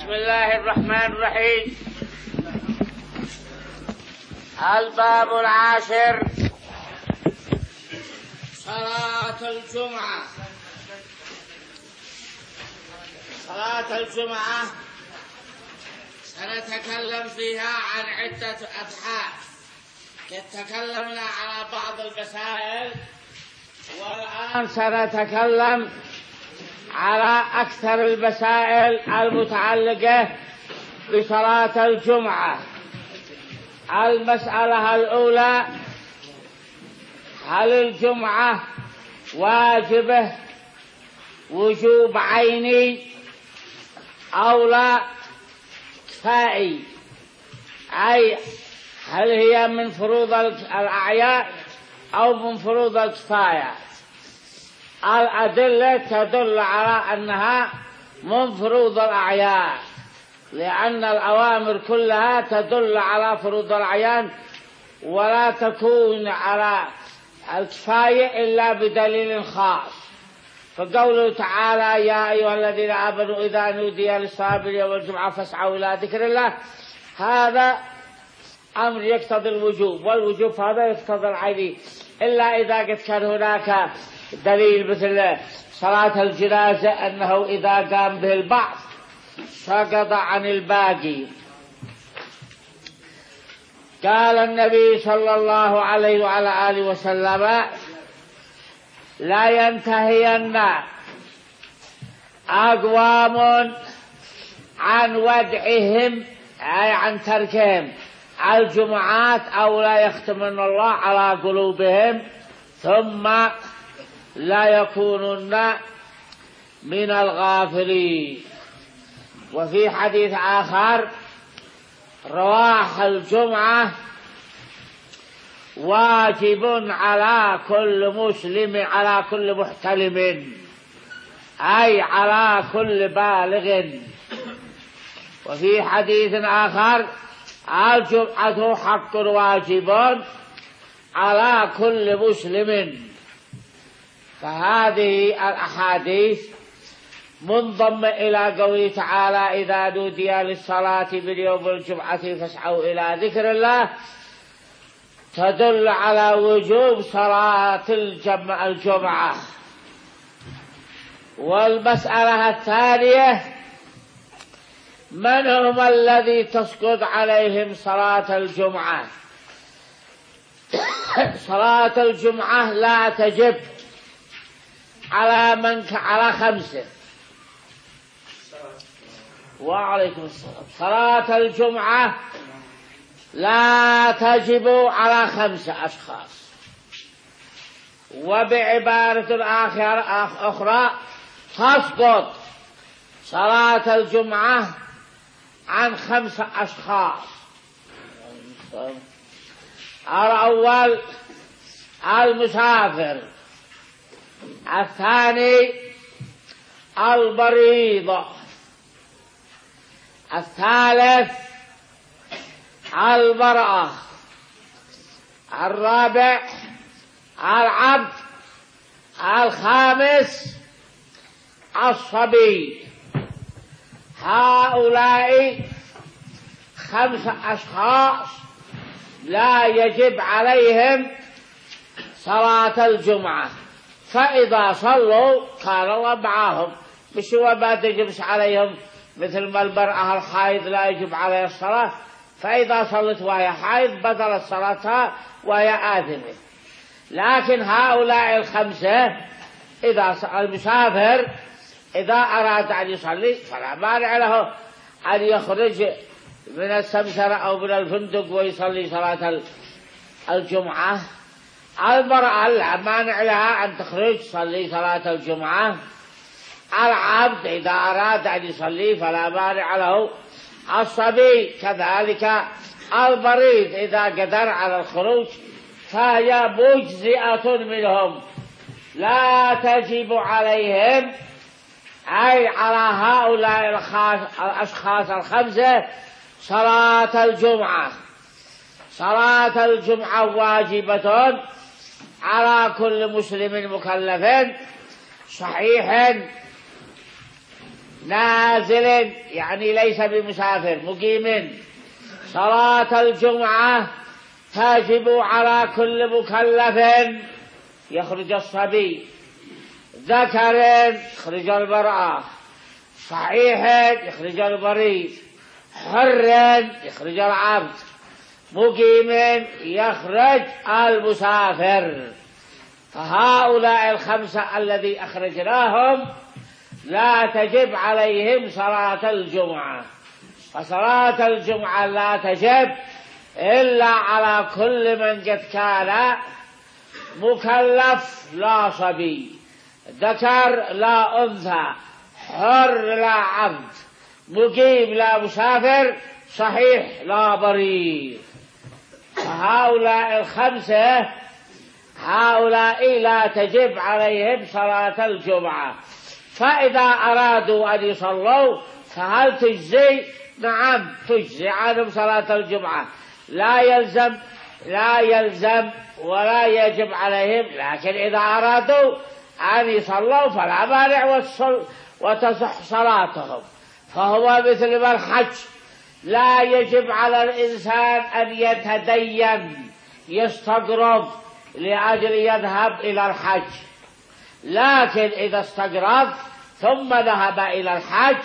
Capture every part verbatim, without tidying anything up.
بسم الله الرحمن الرحيم. الباب العاشر: صلاة الجمعة. صلاة الجمعة سنتكلم فيها عن عدة أبحاث. تكلمنا على بعض المسائل، والآن سنتكلم على أكثر المسائل المتعلقة بصلاة الجمعة. المسألة الأولى: هل الجمعة واجبة وجوب عيني أو لا كفائي؟ أي هل هي من فروض الأعياد أو من فروض الكفاية؟ الأدلة تدل على أنها من فروض الأعيان، لأن الأوامر كلها تدل على فروض الأعيان، ولا تكون على الكفاية إلا بدليل خاص. فقوله تعالى: يا أيها الذين آمنوا إذا نودي للصلاة يوم الجمعة فاسعوا إلى ذكر الله، هذا أمر يقتضي الوجوب، والوجوب هذا يقتضي العيني، إلا إذا قد كان هناك دليل مثل صلاة الجنازة أنه إذا قام به البعض سقط عن الباقي. قال النبي صلى الله عليه وعلى آله وسلم: لا ينتهين أقوام عن ودعهم، أي عن تركهم الجمعات، أو لا يختمن الله على قلوبهم ثم لا يكونون من الغافلين. وفي حديث آخر: رواح الجمعة واجب على كل مسلم على كل محتلم، أي على كل بالغ. وفي حديث آخر: الجمعة حق واجب على كل مسلم. فهذه الأحاديث منضمة إلى قوله تعالى: إذا نودي للصلاة من يوم الجمعة فاسعوا إلى ذكر الله، تدل على وجوب صلاة الجمعة. والمسألة الثانية: من هم الذي تسقط عليهم صلاة الجمعة؟ صلاة الجمعة لا تجب على من على خمسة. وعليكم السلام. صلاة الجمعة لا تجب على خمسة أشخاص. وبعبارة أخرى: تسقط صلاة الجمعة عن خمسة أشخاص. الأول المسافر، الثاني المريض، الثالث المرأة، الرابع العبد، الخامس الصبي. هؤلاء خمسة أشخاص لا يجب عليهم صلاة الجمعة، فإذا صلوا كان الله معهم، مش هو ما تجب عليهم مثل ما المرأة الحائض لا يجب عليها الصلاة، فإذا صلت وهي حائض بدلت صلاتها وهي آثمة. لكن هؤلاء الخمسة، إذا المسافر إذا أراد أن يصلي فلا مانع له أن يخرج من السمسرة أو من الفندق ويصلي صلاة الجمعة. المرأة لا مانع لها أن تخرج تصلي صلاة الجمعة. العبد إذا أراد أن يصلي فلا مانع له. الصبي كذلك. المريض إذا قدر على الخروج فهي مجزئة منهم، لا تجب عليهم، أي على هؤلاء الأشخاص الخمسة، صلاة الجمعة. صلاة الجمعة واجبة على كل مسلم مكلف صحيح نازل يعني ليس بمسافر مقيم، صلاة الجمعة تجب على كل مكلف، يخرج الصبي، ذكر يخرج المرأة، صحيح يخرج المريض، حر يخرج العبد، مقيم يخرج المسافر. فهؤلاء الخمسة الذي أخرجناهم لا تجب عليهم صلاة الجمعة، فصلاة الجمعة لا تجب إلا على كل من قد كان مكلف لا صبي، ذكر لا أنثى، حر لا عبد، مقيم لا مسافر، صحيح لا مريض. فهؤلاء الخمسة هؤلاء لا تجب عليهم صلاة الجمعة. فإذا أرادوا أن يصلوا فهل تجزي؟ نعم تجزي عنهم صلاة الجمعة، لا يلزم لا يلزم ولا يجب عليهم، لكن إذا أرادوا أن يصلوا فلا مانع وتصح صلاتهم. فهو مثل ما الحج لا يجب على الإنسان أن يتدين يستقرض لأجل يذهب إلى الحج، لكن إذا استقرض ثم ذهب إلى الحج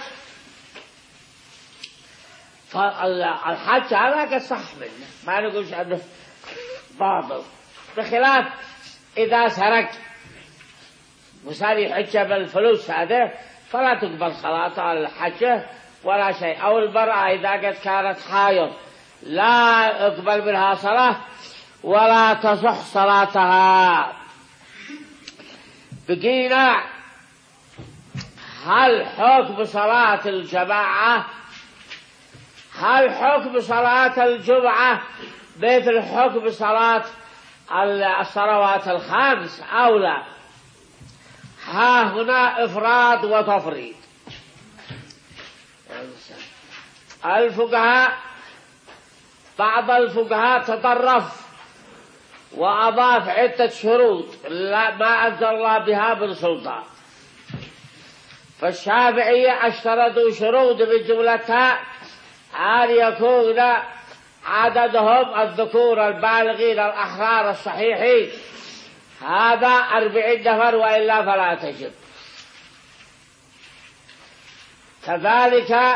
فالحج هذا قد صح منه، ما نقولش أنه باطل، بخلاف إذا سرق وصار يحج بالفلوس هذا فلا تقبل صلاة على الحج ولا شيء. أو المرأة إذا قد كانت حائض لا يقبل منها صلاة ولا تصح صلاتها. بقينا هل حكم صلاة الجماعة هل حكم صلاة الجمعة مثل حكم صلاة الصلوات الخمس أو لا؟ ها هنا إفراد وتفريط. الفقهاء بعض الفقهاء تطرف وأضاف عدة شروط ما أنزل الله بها من سلطان. فالشافعية اشترطوا شروط من جملتها أن يكون عددهم الذكور البالغين الأحرار الصحيحين هذا أربعين نفر وإلا فلا تجب. كذلك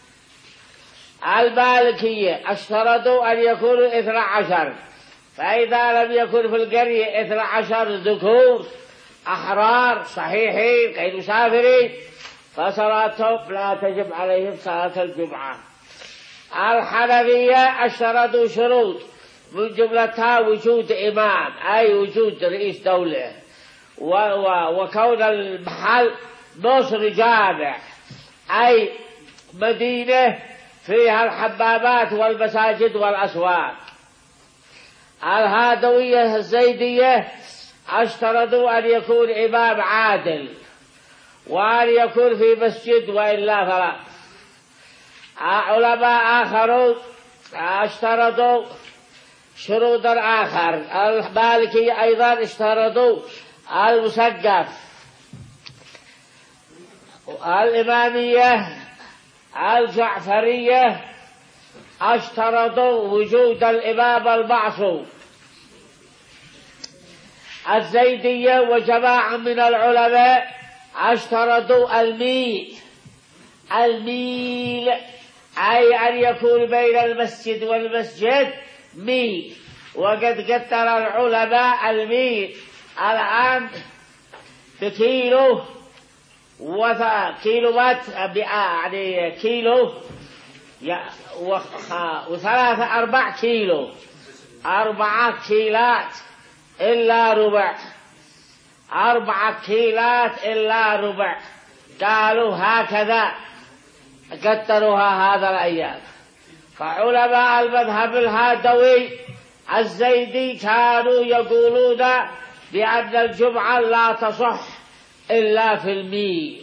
المالكية اشترطوا أن يكونوا اثنى عشر، فإذا لم يكن في القرية اثنى عشر ذكور أحرار صحيحين غير مسافرين فصلاتهم لا تجب عليهم صلاة الجمعة. الحنفية اشترطوا شروط من جملتها وجود إمام أي وجود رئيس دولة، وكون المحل مصر جامع أي مدينة فيها الحمامات والمساجد والأسواق. الهادوية الزيدية اشترطوا أن يكون إمام عادل وأن يكون في مسجد وإلا فلا. علماء آخرون اشترطوا شروطا آخر. المالكية أيضا اشترطوا المسقف. الإمامية الجعفرية اشترطوا وجود الإمام المعصوم. الزيدية وجماعة من العلماء اشترطوا الميل الميل أي أن يكون بين المسجد والمسجد ميل، وقد قدر العلماء الميل الآن بكيلو وثا كيلوات يعني كيلو وثلاثة أربع كيلو أربعة كيلات إلا ربع أربعة كيلات إلا ربع. قالوا هكذا قدروها هذا الأيام. فعلماء المذهب الهادوي الزيدي كانوا يقولون بأن الجمعة لا تصح إلا في الميل.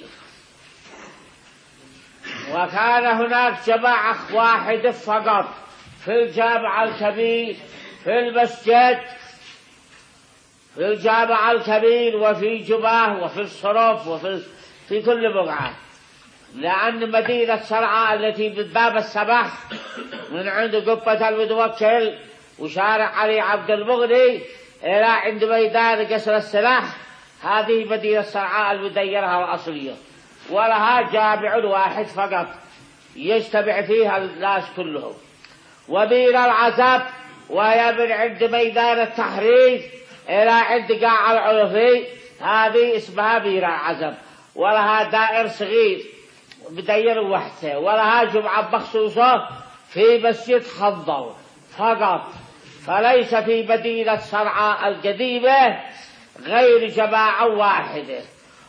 وكان هناك جماعة واحدة فقط في الجامع الكبير في المسجد في الجامع الكبير وفي جباه وفي الصرف وفي في كل بقعة لأن مدينة صرعاء التي بالباب السبح من عند قبة المتوكل وشارع علي عبد المغني إلى عند ميدان قصر السلاح، هذه مدينة صرعاء المديرة الأصلية، ولها جامع واحد فقط يجتمع فيها الناس كلهم. وبئر العزب وهي من عند ميدان التحرير إلى عند قاع العرفي، هذه اسمها بئر العزب، ولها دائر صغير مدير وحده، ولها جمعة مخصوصة في مسجد حنظل فقط، فليس في مدينة صرعاء القديمة غير جماعة واحدة.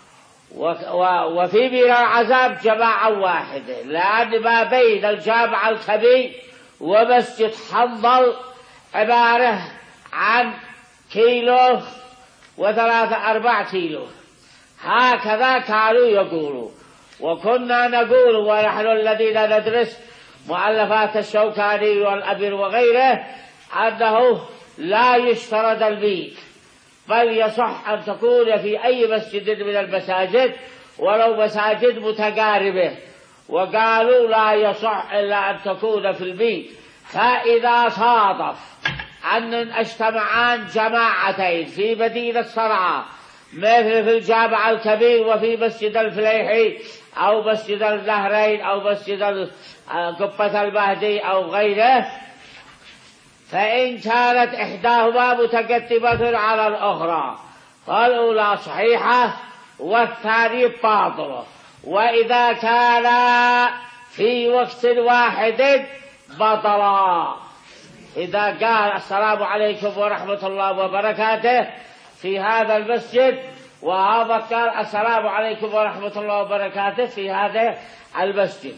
وفي بئر العزب جماعة واحدة، لأن ما بين الجامع الكبير ومسجد حنظل عبارة عن كيلو وثلاثة أربع كيلو، هكذا كانوا يقولوا. وكنا نقول ونحن الذين ندرس مؤلفات الشوكاني والأبر وغيره أنه لا يشترط البيت، بل يصح أن تكون في أي مسجد من المساجد ولو مساجد متقاربة. وقالوا لا يصح إلا أن تكون في البيت. فإذا صادف أن اجتمعان جماعتين في مدينة صرعاء مثل في الجامع الكبير وفي مسجد الفليحي أو مسجد النهرين أو مسجد قبة المهدي أو غيره، فإن كانت إحداهما متقدمة على الأخرى فالأولى صحيحة والثانية باطلة. وإذا كان في وقت واحد بطلا. إذا قال السلام عليكم ورحمة الله وبركاته في هذا المسجد، وهذا قال السلام عليكم ورحمة الله وبركاته في هذا المسجد،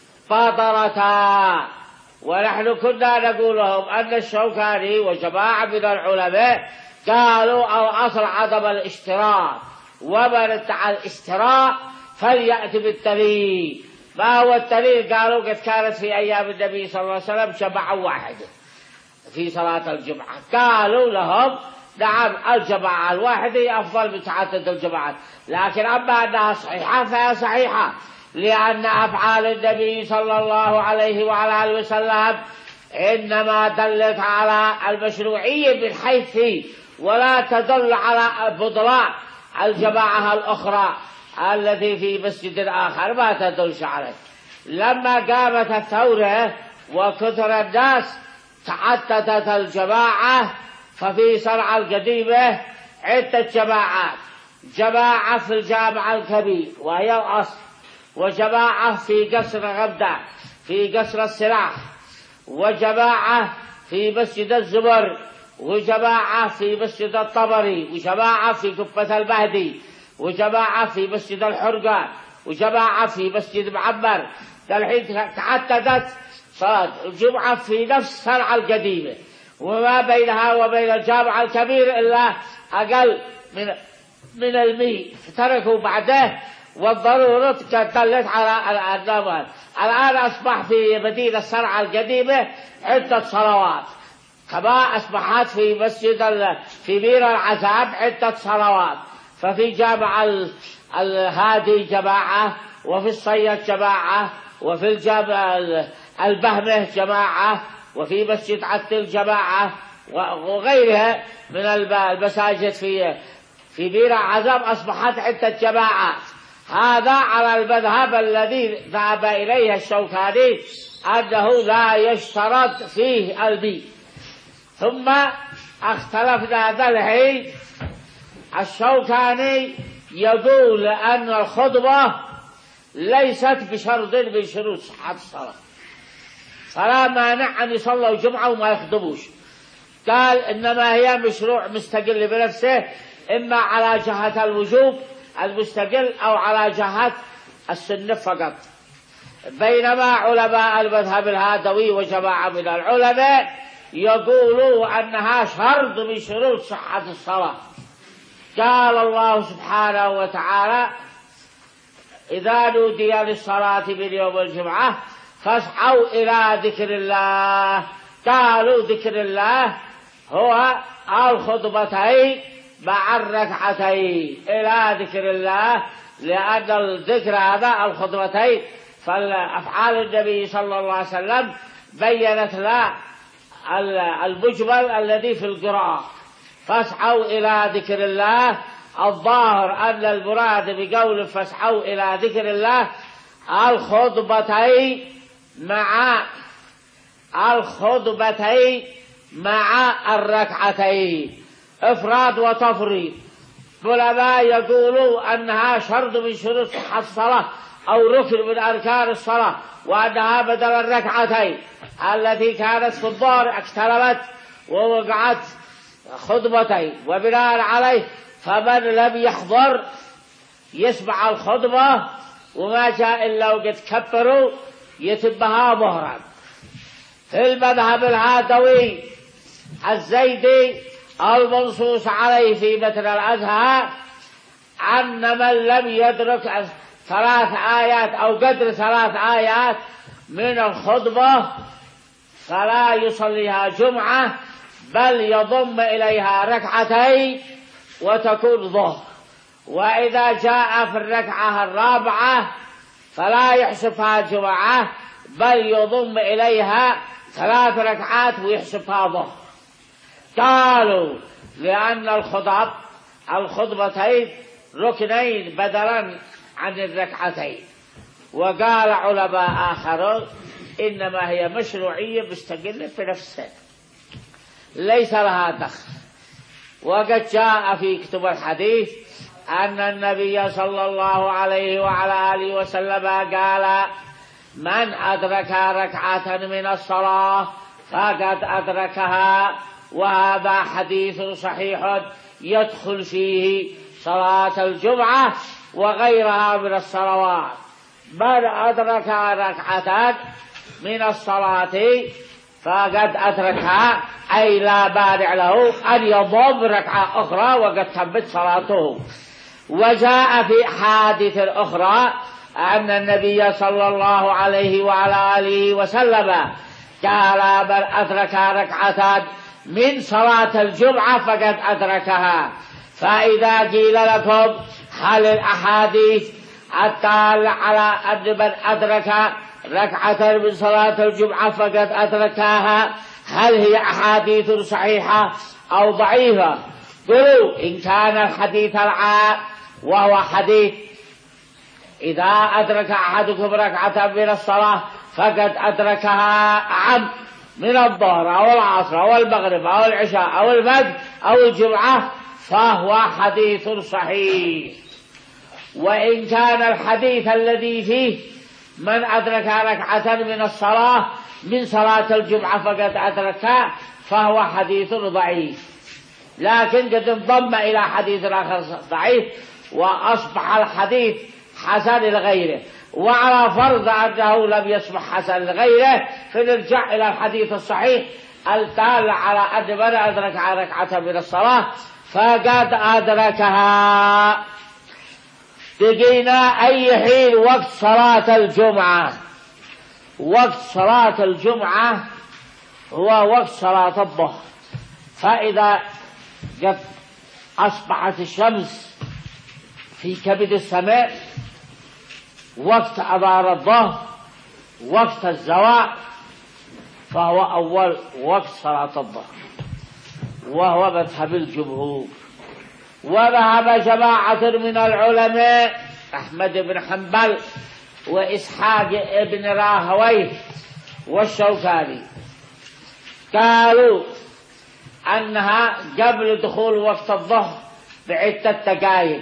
بطلتا. ونحن كنا نقول لهم أن الشوكاني وجماعة من العلماء قالوا الأصل عدم الاشتراك، ومن ادعى الاشتراك فليأتي بالدليل. ما هو الدليل؟ قالوا قد كانت في أيام النبي صلى الله عليه وسلم جماعة واحدة في صلاة الجمعة. قالوا لهم نعم الجماعة الواحدة أفضل من تعدد الجماعات، لكن أما أنها صحيحة فهي صحيحة، لأن أفعال النبي صلى الله عليه وعلى آله وسلم إنما دلت على المشروعية من حيث ولا تدل على بطلان الجماعة الأخرى التي في مسجد آخر ما تدلش عليه. لما قامت الثورة وكثر الناس تعددت الجماعة، ففي صرعاء القديمة عدة جماعات، جماعة في الجامع الكبير وهي الأصل، وجماعة في قصر غبدة في قصر السلاح، وجماعة في مسجد الزبر، وجماعة في مسجد الطبري، وجماعة في قبة المهدي، وجماعة في مسجد الحرقة، وجماعة في مسجد معمر. الحين تعددت صلاة الجمعة في نفس صرعاء القديمة، وما بينها وبين الجامع الكبير إلا أقل من من المئة، فتركوا بعده. والضرورة دلت على النظر. الآن أصبح في مدينة صرعاء القديمة عدة صلوات، كما أصبحت في مسجد في بئر العزب عدة صلوات. ففي جامع الهادي جماعة، وفي الصيد جماعة، وفي الجامع البهمة جماعة، وفي مسجد عتل جماعة، وغيرها من المساجد في في بئر العزب أصبحت عدة جماعات. هذا على المذهب الذي ذهب إليه الشوكاني أنه لا يشترط فيه البيت. ثم اختلفنا ذا الحين، الشوكاني يقول أن الخطبة ليست بشرط من شروط صحة الصلاة، فلا مانع أن يصلوا جمعة وما يخطبوش. قال إنما هي مشروع مستقل بنفسه، إما على جهة الوجوب المستقل أو على جهة السنة فقط. بينما علماء المذهب الهادوي وجماعة من العلماء يقولوا أنها شرط من شروط صحة الصلاة. قال الله سبحانه وتعالى: إذا نودي للصلاة من يوم الجمعة فاسعوا إلى ذكر الله. قالوا ذكر الله هو الخطبتين مع الركعتين. إلى ذكر الله لأن الذكر هذا الخطبتين، فالأفعال النبي صلى الله عليه وسلم بيّنت لا المجمل الذي في القراءة، فاسعوا إلى ذكر الله. الظاهر أن المراد بقول فاسعوا إلى ذكر الله الخطبتين مع الخطبتين مع الركعتين، إفراد وتفريد. علماء يقولوا أنها شرط من شروط صحة الصلاة أو ركن من أركان الصلاة، وأنها بدل الركعتين التي كانت في الظهر اقتربت ووقعت خطبتين، وبناء عليه فمن لم يحضر يسمع الخطبة وما جاء إلا وقد كبروا يتبها ظهرا. في المذهب الهادوي الزيدي المنصوص عليه في متن الأزهر أن من لم يدرك ثلاث آيات أو قدر ثلاث آيات من الخطبة فلا يصليها جمعة، بل يضم إليها ركعتين وتكون ظهر. وإذا جاء في الركعة الرابعة فلا يحسبها جمعة، بل يضم إليها ثلاث ركعات ويحسبها ظهر. قالوا لأن الخطب الخطبتين ركنين بدلا عن الركعتين. وقال علماء آخرون إنما هي مشروعية مستقلة في نفسها ليس لها دخل. وقد جاء في كتب الحديث أن النبي صلى الله عليه وعلى آله وسلم قال من أدرك ركعة من الصلاة فقد أدركها، وهذا حديث صحيح يدخل فيه صلاة الجمعة وغيرها من الصلوات. من أدرك ركعة من الصلاة فقد أدركها، أي لا بارع له أن يضم ركعة أخرى وقد تمت صلاته. وجاء في حادث أخرى أن النبي صلى الله عليه وعلى آله وسلم قال من أدرك ركعة من صلاة الجمعة فقد أدركها. فإذا قيل لكم هل الأحاديث الدالة على أن من أدرك ركعة من صلاة الجمعة فقد أدركها هل هي أحاديث صحيحة أو ضعيفة؟ قلوا إن كان الحديث العام وهو حديث إذا أدرك أحدكم ركعة من الصلاة فقد أدركها عم من الظهر أو العصر أو المغرب أو العشاء أو الفجر أو الجمعة فهو حديث صحيح. وإن كان الحديث الذي فيه من أدرك ركعة من الصلاة من صلاة الجمعة فقد أدركها فهو حديث ضعيف، لكن قد انضم إلى حديث آخر ضعيف وأصبح الحديث حسن لغيره. وعلى فرض أنه لم يصبح حسن لغيره فنرجع إلى الحديث الصحيح الدال على أن من أدرك ركعة من الصلاة فقد أدركها. بقينا أي حين وقت صلاة الجمعة. وقت صلاة الجمعة هو وقت صلاة الظهر، فإذا قد أصبحت الشمس في كبد السماء وقت أذان الظهر وقت الزوال فهو أول وقت صلاة الظهر، وهو مذهب الجمهور. وذهب جماعة من العلماء أحمد بن حنبل وإسحاق بن راهويه والشوكاني قالوا أنها قبل دخول وقت الظهر بعدة دقائق،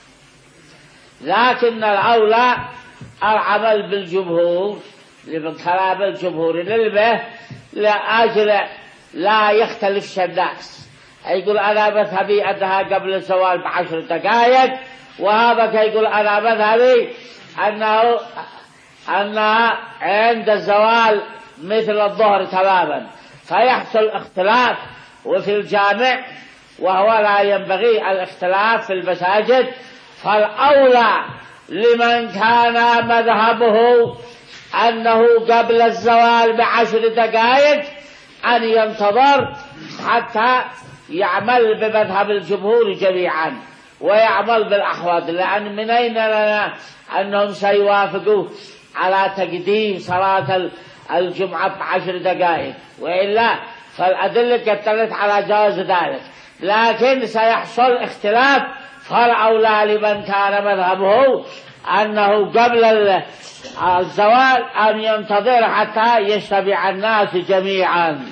لكن الأولى العمل بالجمهور لمن كلام الجمهور للبه لأجل لا يختلف الناس. يقول أنا مذهبي أنها قبل الزوال بعشر دقائق، وهذا يقول أنا مذهبي أنه أنها عند الزوال مثل الظهر تماما، فيحصل اختلاف وفي الجامع، وهو لا ينبغي الاختلاف في المساجد. فالأولى لمن كان مذهبه أنه قبل الزوال بعشر دقائق أن ينتظر حتى يعمل بمذهب الجمهور جميعا. ويعمل بالأحوط، لأن من أين لنا أنهم سيوافقوا على تقديم صلاة الجمعة بعشر دقائق، وإلا فالأدلة قد دلت على جواز ذلك، لكن سيحصل اختلاف، فالأولى لمن كان مذهبه أنه قبل الزوال أن ينتظر حتى يشتبع الناس جميعا.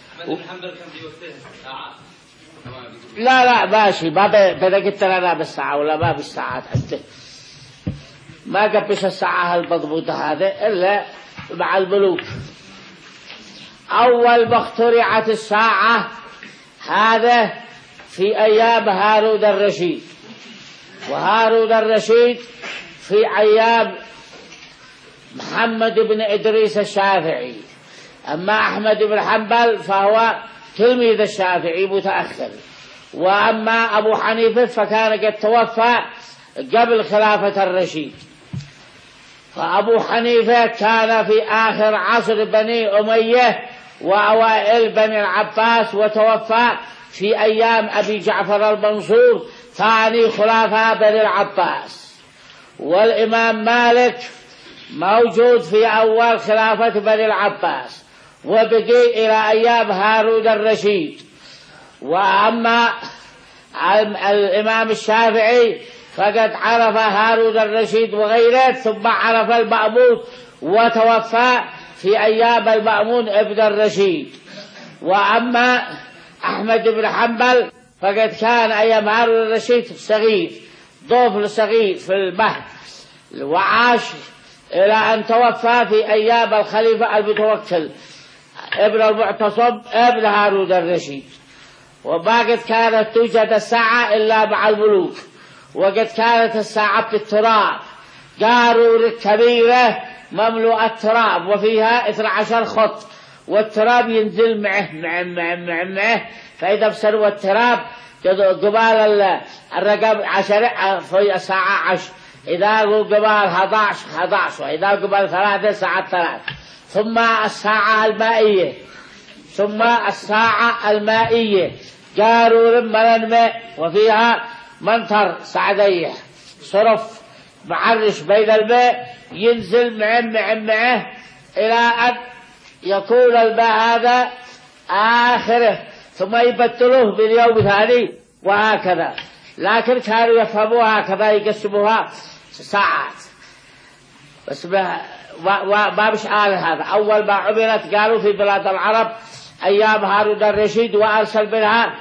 لا لا ماشي، ما بدأ قلت لنا بالساعة ولا ما بالساعات، أنت ما قبش الساعة المضبوطة هذه إلا مع الملوك. أول ما اخترعت الساعة هذا في أيام هارون الرشيد، وهارون الرشيد في أيام محمد بن إدريس الشافعي. أما أحمد بن حنبل فهو تلميذ الشافعي متأخر، وأما أبو حنيفة فكان قد توفى قبل خلافة الرشيد. فأبو حنيفة كان في آخر عصر بني أمية وأوائل بني العباس، وتوفى في أيام أبي جعفر المنصور ثاني خلفاء بني العباس. والإمام مالك موجود في أول خلافة بني العباس وبقي إلى أيام هارون الرشيد. وأما الإمام الشافعي فقد عرف هارون الرشيد وغيره، ثم عرف المأمون وتوفى في أيام المأمون ابن الرشيد. وأما أحمد بن حنبل فقد كان أيام هارون الرشيد صغير، طفل صغير في المهد، وعاش إلى أن توفى في أيام الخليفة المتوكل ابن المعتصم ابن هارون الرشيد. وما قد كانت توجد الساعة إلا مع الملوك، وقد كانت الساعة بالتراب، قارورة كبيرة مملوءة تراب وفيها اثني عشر خط، والتراب ينزل معه معه معه معه, معه فإذا بسروا التراب قبال الرقم عشر في الساعة عشر، إذا قبال أحد عشر أحد عشر، وإذا قبال ثلاثة ساعة ثلاث. ثم الساعة المائية، ثم الساعة المائية قارورة من الماء وفيها منطر سعدية صرف معرش بين الماء ينزل معه معه معه إلى أن يكون الماء هذا آخره، ثم يبدلوه باليوم ثاني وهكذا. لكن كانوا يفهموها هكذا، يقسموها ساعات بس ما مش آل هذا. أول ما عملت قالوا في بلاد العرب أيام هارون الرشيد، وأرسل منها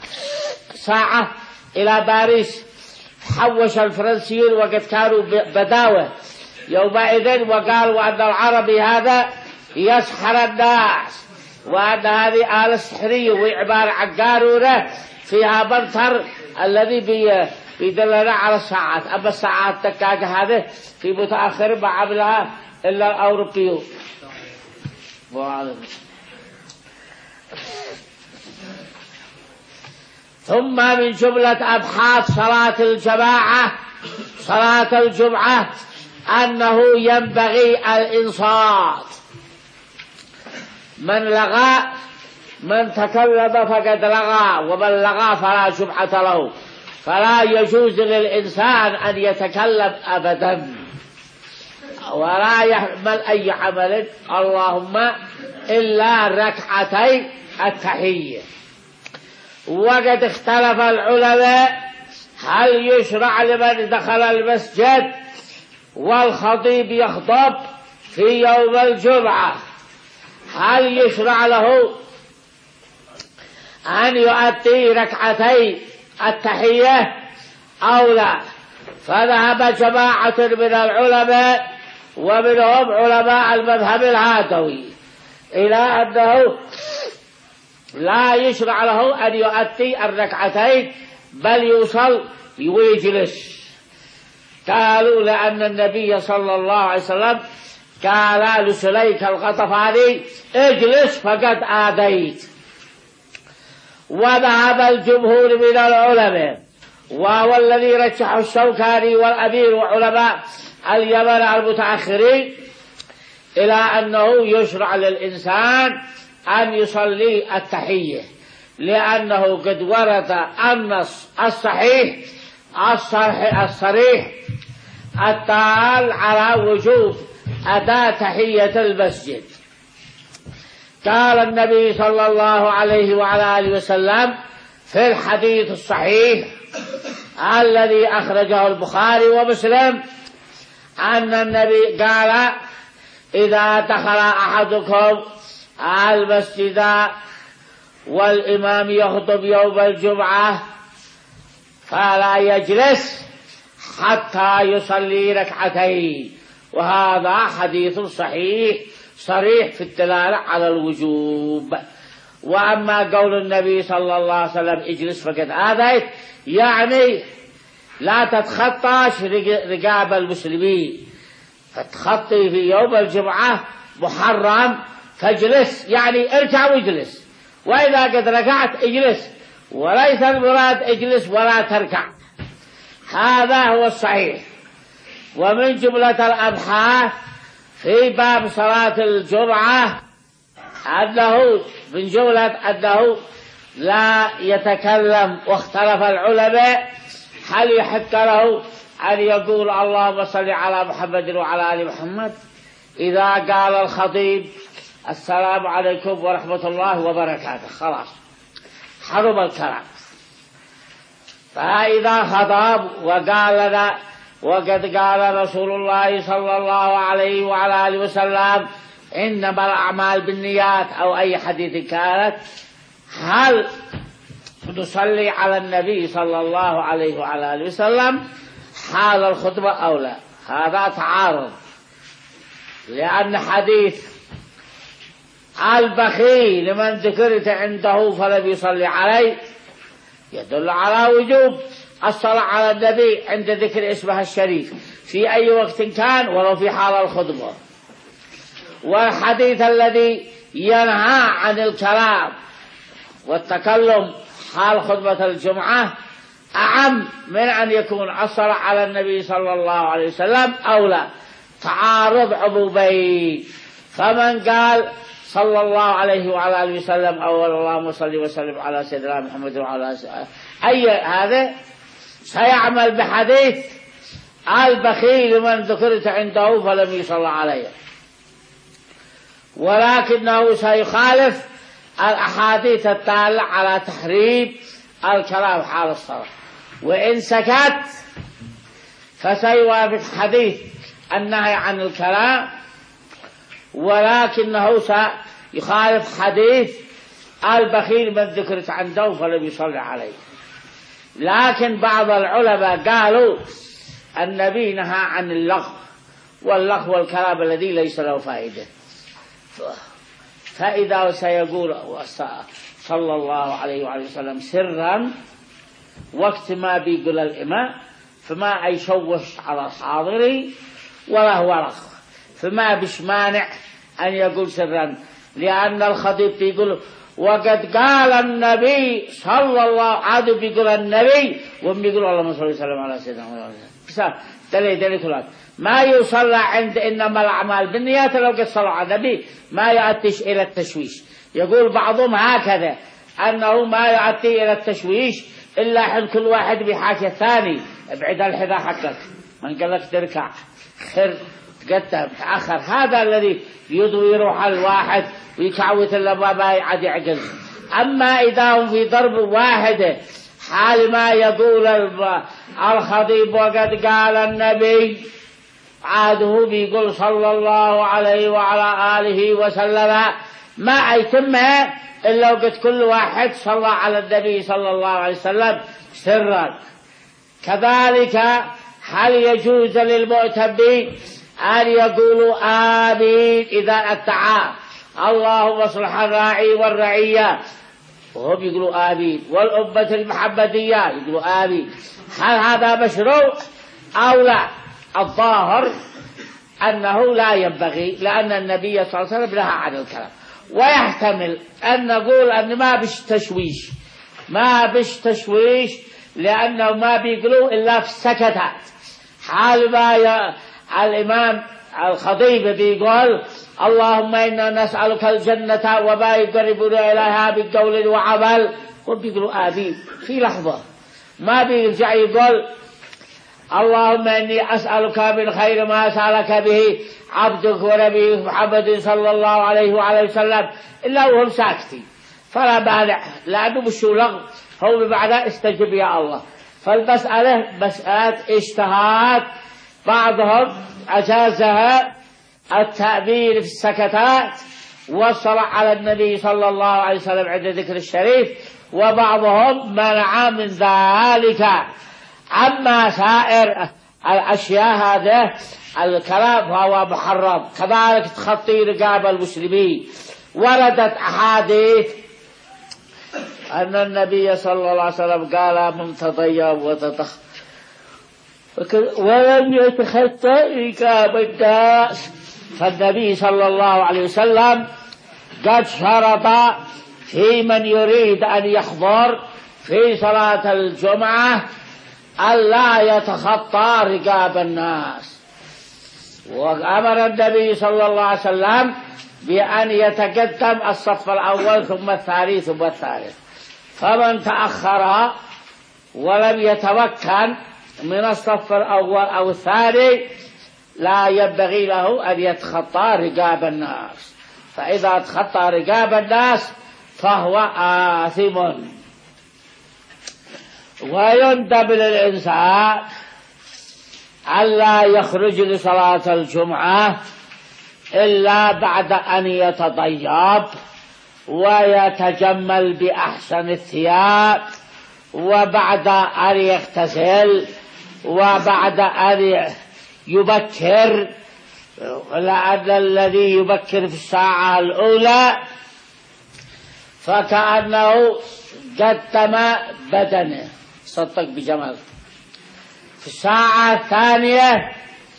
ساعة إلى باريس، حوش الفرنسيين وقد كانوا بداوة يومئذ، وقالوا أن العربي هذا يسحر الناس، وأن هذه آلة سحرية وعبارة عن قارورة فيها منطر الذي بيدلنا على الساعات. أما الساعات الدقاقة هذه في متأخر ما عملها إلا الأوروبيون. ثم من جملة أبحاث صلاة الجماعة صلاة الجمعة أنه ينبغي الإنصات. من لغى من تكلم فقد لغى، ومن لغى فلا جمعة له، فلا يجوز للإنسان أن يتكلم أبدا ولا يعمل أي عمل اللهم إلا ركعتي التحية. وقد اختلف العلماء هل يشرع لمن دخل المسجد والخطيب يخطب في يوم الجمعة هل يشرع له أن يؤدي ركعتي التحية أو لا؟ فذهب جماعة من العلماء ومنهم علماء المذهب العادوي إلى أنه لا يشرع له أن يؤدي الركعتين بل يوصل ويجلس. قالوا لأن النبي صلى الله عليه وسلم قال لسليك الغطفاني اجلس فقد آذيت. وذهب الجمهور من العلماء وهو الذي رجحه الشوكاني والأمير وعلماء اليمن المتأخرين إلى أنه يشرع للإنسان أن يصلي التحية، لأنه قد ورد النص الصحيح الصريح, الصريح الدال على وجوب أداء تحية المسجد. قال النبي صلى الله عليه وعلى آله وسلم في الحديث الصحيح الذي أخرجه البخاري ومسلم أن النبي قال: إذا دخل أحدكم المسجد والإمام يخطب يوم الجمعة فلا يجلس حتى يصلي ركعتين. وهذا حديث صحيح صريح في الدلالة على الوجوب. وأما قول النبي صلى الله عليه وسلم اجلس فقد آذيت، يعني لا تتخطاش رقاب المسلمين، فتخطي في يوم الجمعة محرم، فاجلس يعني اركع واجلس، وإذا قد ركعت اجلس، وليس المراد اجلس ولا تركع. هذا هو الصحيح. ومن جملة الأبحاث في باب صلاة الجمعة أنه من جملة أنه لا يتكلم، واختلف العلماء هل يحق له أن يقول اللهم صل على محمد وعلى آل محمد إذا قال الخطيب السلام عليكم ورحمة الله وبركاته، خلاص حرم الكلام. فإذا خطب وقال لنا وقد قال رسول الله صلى الله عليه وعلى آله وسلم إنما الأعمال بالنيات أو أي حديث كانت، هل نصلي على النبي صلى الله عليه وعلى آله وسلم حال الخطبة أو لا؟ هذا تعارض، لأن حديث البخيل لمن ذكرت عنده فلم يصلي عليه يدل على وجوب الصلاة على النبي عند ذكر اسمه الشريف في أي وقت كان ولو في حال الخطبة. والحديث الذي ينهى عن الكلام والتكلم حال خطبة الجمعة أعم من أن يكون الصلاة على النبي صلى الله عليه وسلم أو لا، تعارض عمومين. فمن قال صلى الله عليه وعلى آله وسلم أو اللهم صل وسلم على سيدنا محمد وعلى أي هذا سيعمل بحديث البخيل من ذكرت عنده فلم يصلى عليه، ولكنه سيخالف الأحاديث الدالة على تحريم الكلام حال الصلاة. وإن سكت فسيوافق حديث النهي عن الكلام، ولكنه سيخالف حديث البخيل من ذكرت عنده فلم يصلي عليه. لكن بعض العلماء قالوا النبي نهى عن اللغو، واللغو والكلام الذي ليس له فائدة. فإذا سيقول صلى الله عليه وعليه وسلم سرا وقت ما بيقول الإمام فما يشوش على الحاضرين ولا هو لغو، فما بش مانع أن يقول سرا، لأن الخطيب بيقول وقد قال النبي صلى الله عليه بيقول النبي وهم بيقول اللهم صل وسلم على سيدنا محمد. دليل دليل ثلاث ما يصلى عند إنما الأعمال بالنيات لو قد صلوا على النبي ما يؤديش إلى التشويش. يقول بعضهم هكذا أنه ما يؤدي إلى التشويش إلا حين كل واحد بحاجة ثاني، ابعد الحذاء حقك، من قال لك تركع خير تقدم تأخر، هذا الذي يضوي روح الواحد ويكعوت اللبا ما يعد يعجز. أما إذا هم في ضرب واحدة حال ما يقول الخطيب وقد قال النبي عاده بيقول صلى الله عليه وعلى آله وسلم ما يتمها إلا وقد كل واحد صلى على النبي صلى الله عليه وسلم سرا. كذلك هل يجوز للمؤتمين أن يقولوا آمين إذا ادعى اللهم اصلح الراعي والرعية وهم يقولوا آمين، والأمة المحمدية يقولوا آمين؟ هل هذا مشروع أو لا؟ الظاهر أنه لا ينبغي، لأن النبي صلى الله عليه وسلم نهى عن الكلام. ويحتمل أن نقول أن ما بش تشويش ما بش تشويش لأنه ما بيقولوا إلا في السكتات. حال ما ي... الإمام الخطيب بيقول اللهم إنا نسألك الجنة وما يقربنا إليها بالقول وعمل، وبيقولوا آمين في لحظة، ما بيرجع يقول اللهم إني أسألك من خير ما سألك به عبدك ونبيك محمد صلى الله عليه وعليه وسلم، إلا وهم ساكتين فلا مانع، لأنه مش لغو، هو بمعنى استجب يا الله. فالمسألة مسألة اجتهاد، بعضهم أجازها التأمين في السكتات والصلاة على النبي صلى الله عليه وسلم عند ذكر الشريف، وبعضهم منع من ذلك. أما سائر الأشياء هذا الكلام فهو محرم. كذلك تخطي رقاب المسلمين، وردت أحاديث أن النبي صلى الله عليه وسلم قال من تطيب وتطخ ولم يتخطى رقاب الناس. فالنبي صلى الله عليه وسلم قد شرط في من يريد أن يحضر في صلاة الجمعة ألا يتخطى رقاب الناس، وأمر النبي صلى الله عليه وسلم بأن يتقدم الصف الأول ثم الثاني ثم الثالث. فمن تأخر ولم يتمكن من الصف الأول أو الثاني لا ينبغي له أن يتخطى رقاب الناس، فإذا تخطى رقاب الناس فهو آثم. ويندب للإنسان ألا يخرج لصلاة الجمعة إلا بعد أن يتطيب ويتجمل بأحسن الثياب، وبعد أن يغتسل، وبعد أن يبكر، لأن الذي يبكر في الساعة الأولى فكأنه قدم بدنه، صدق بجمال. في الساعة الثانية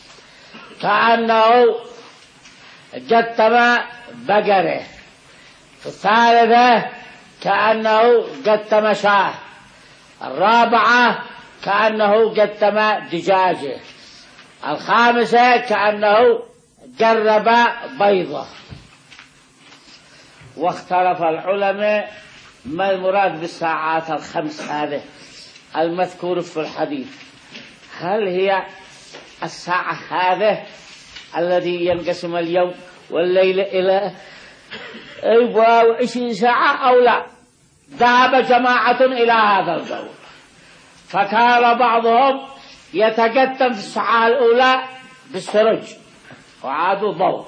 كأنه قدم بقره. في الثالثة كأنه قدم شاه. الرابعة كأنه قدم دجاجه. الخامسة كأنه قرب بيضة. واختلف العلماء ما المراد بالساعات الخمس هذه المذكور في الحديث، هل هي الساعة هذه الذي ينقسم اليوم والليل إلى أربعة وعشرين ساعة أو لا؟ ذهب جماعة إلى هذا القول، فكان بعضهم يتقدم في الساعة الأولى بالسرج وعادوا ضوء،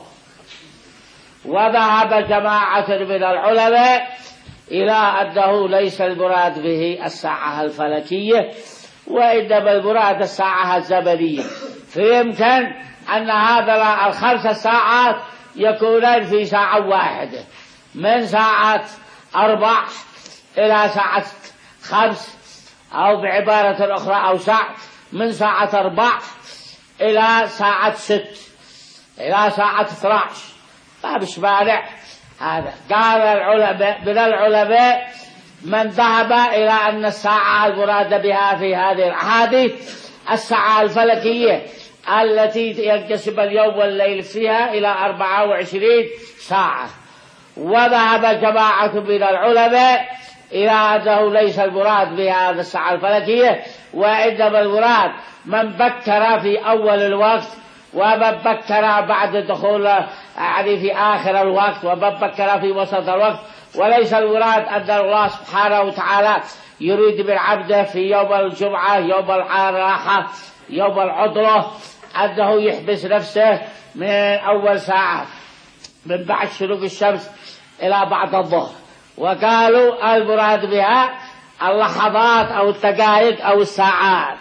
وذهب جماعة من العلماء إلى أنه ليس المراد به الساعة الفلكية، وإنما المراد الساعة الزمنية. فيمكن أن هذا الخمس ساعات يكونان في ساعة واحدة، من ساعة أربع إلى ساعة خمس، أو بعبارة أخرى أو ساعة من ساعة أربع إلى ساعة ست إلى ساعة اثنى عشر، ما بش مانع هذا. قال العلماء من العلماء من ذهب إلى أن الساعة المراد بها في هذه الأحاديث الساعة الفلكية التي ينقسم اليوم والليل فيها إلى أربعة وعشرين ساعة. وذهب جماعة من العلماء إلى أنه ليس المراد بهذا الساعة الفلكية، وإنما المراد من بكر في أول الوقت، ومن بكر بعد دخول يعني في آخر الوقت، ومن بكر في وسط الوقت. وليس المراد أن الله سبحانه وتعالى يريد من عبده في يوم الجمعة يوم الراحة يوم العطلة أنه يحبس نفسه من أول ساعة من بعد شروق الشمس إلى بعد الظهر، وقالوا المراد بها اللحظات أو الدقائق أو الساعات.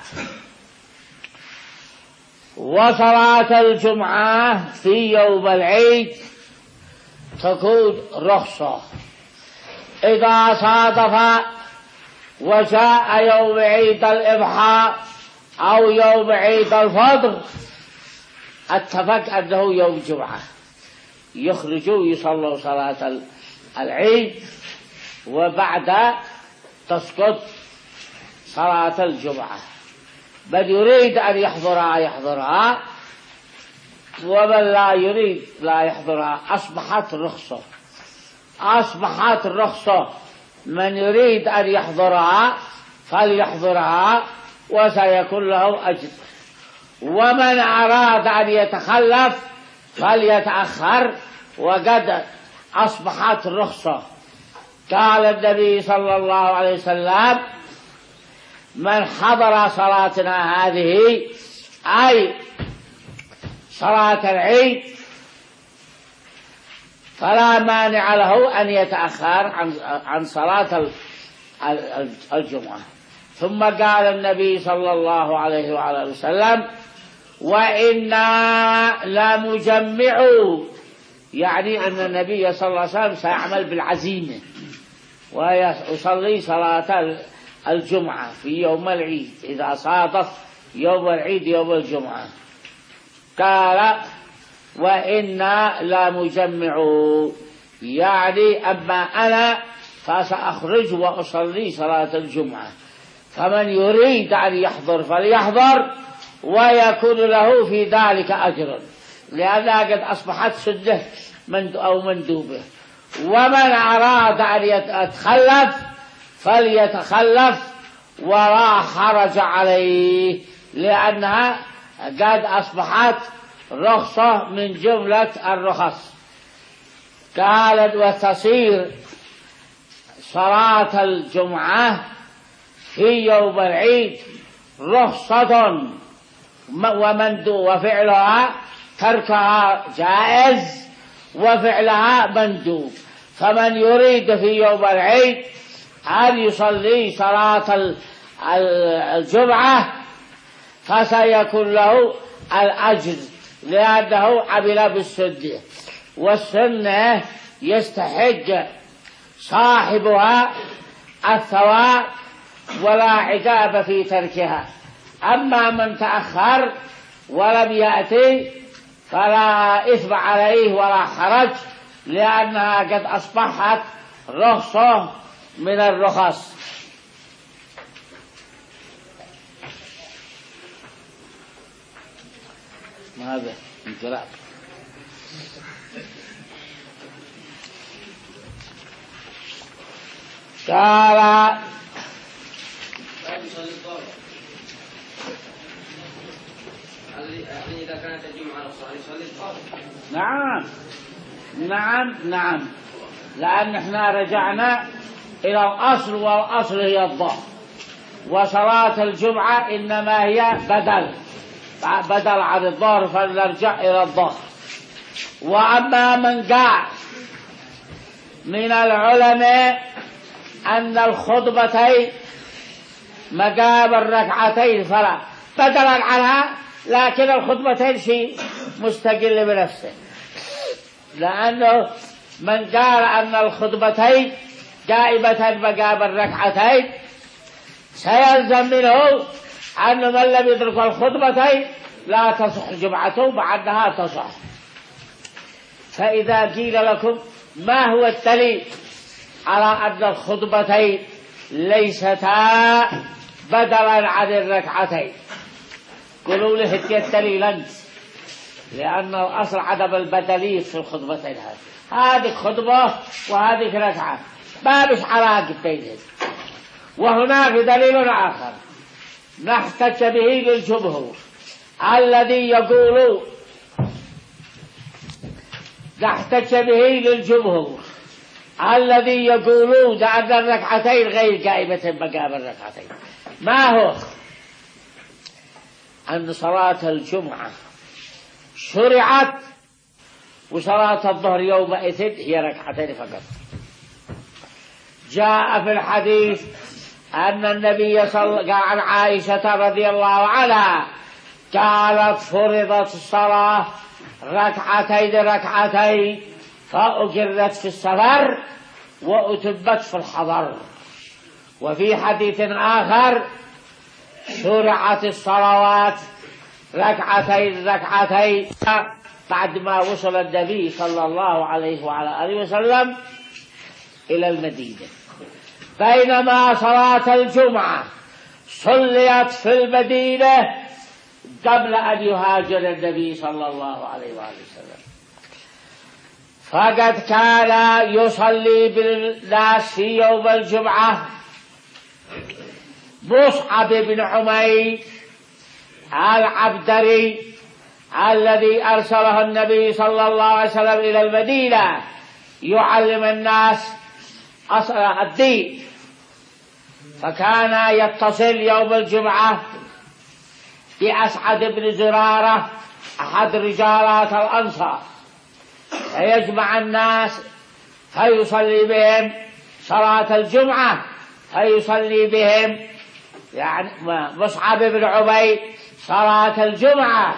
وصلاة الجمعة في يوم العيد تكون رخصة إذا صادف وجاء يوم عيد الإضحى أو يوم عيد الفطر اتفق أنه يوم جمعة، يخرجوا يصلوا صلاة العيد وبعد تسقط صلاة الجمعة. من يريد أن يحضرها يحضرها، ومن لا يريد لا يحضرها. أصبحت رخصة أصبحت رخصة من يريد أن يحضرها فليحضرها وسيكون له أجر. ومن أراد أن يتخلف فليتأخر، وقد أصبحت رخصة. قال النبي صلى الله عليه وسلم: من حضر صلاتنا هذه، أي صلاة العيد، فلا مانع له أن يتأخر عن عن صلاة الجمعة. ثم قال النبي صلى الله عليه وعلى وسلم: وإنا لمجمع، يعني أن النبي صلى الله عليه وسلم سيعمل بالعزيمة ويصلي صلاة الجمعة في يوم العيد إذا صادف يوم العيد يوم الجمعة. قال: وإنا لمجمع، يعني أما أنا فسأخرج وأصلي صلاة الجمعة، فمن يريد أن يحضر فليحضر ويكون له في ذلك أجر، لأنها قد أصبحت سنة أو مندوبة. ومن أراد أن يتخلف فليتخلف ولا حرج عليه، لأنها قد أصبحت رخصة من جملة الرخص. قالت: وتصير صلاة الجمعة في يوم العيد رخصة ومندوب، وفعلها تركها جائز وفعلها مندوب. فمن يريد في يوم العيد أن يصلي صلاة الجمعة فسيكون له الأجر، لأنه عمل بالسنة، والسنة يستحق صاحبها الثواب ولا عقاب في تركها. أما من تأخر ولم يأتي فلا إثم عليه ولا حرج، لأنها قد أصبحت رخصة من الرخص. هذا انقلاب. قال: إذا كانت الجمعة الصلاة يصلي الظهر. نعم نعم نعم، لأن احنا رجعنا إلى الأصل، والأصل هي الظهر، وصلاة الجمعة إنما هي بدل بدل عن الظهر، فنرجع إلى الظهر. وأما من قال من العلماء أن الخطبتين مقام الركعتين فلا بدلا عنها، لكن الخطبتين شيء مستقل بنفسه، لأنه من قال أن الخطبتين دائمة مقام الركعتين سيلزم منه أن من لم يدرك الخطبتين لا تصح جمعته بعدها تصح. فإذا قيل لكم ما هو الدليل على أن الخطبتين ليستا بدلا عن الركعتين، قولوا لي هدي الدليل أنت، لأن الأصل عدم البدلية في الخطبتين. هذه هذه خطبة وهذه ركعة، ما مش علاقة بينهم. وهناك دليل آخر نحتج به للجمهور الذي يقول نحتج به للجمهور الذي يقولون أن الركعتين غير قائمة مقام الركعتين. ما هو؟ أن صلاة الجمعة شرعت، وصلاة الظهر يومئذ هي ركعتين فقط. جاء في الحديث أن النبي صلى الله عليه وسلم عن عائشة رضي الله عنها قالت: فرضت الصلاة ركعتين ركعتين فأجرت في السفر وأتبت في الحضر. وفي حديث آخر: شرعت الصلوات ركعتين ركعتين بعد ما وصل النبي صلى الله عليه وعلى آله وسلم إلى المدينة، بينما صلاة الجمعة صليت في المدينة قبل أن يهاجر النبي صلى الله عليه وآله وسلم. فقد كان يصلي بالناس في يوم الجمعة مصعب بن عمير العبدري الذي أرسله النبي صلى الله عليه وسلم إلى المدينة يعلم الناس أصل الدين، فكان يتصل يوم الجمعة بأسعد بن زرارة أحد رجالات الأنصار، فيجمع الناس فيصلي بهم صلاة الجمعة، فيصلي بهم يعني مصعب بن عبيد صلاة الجمعة.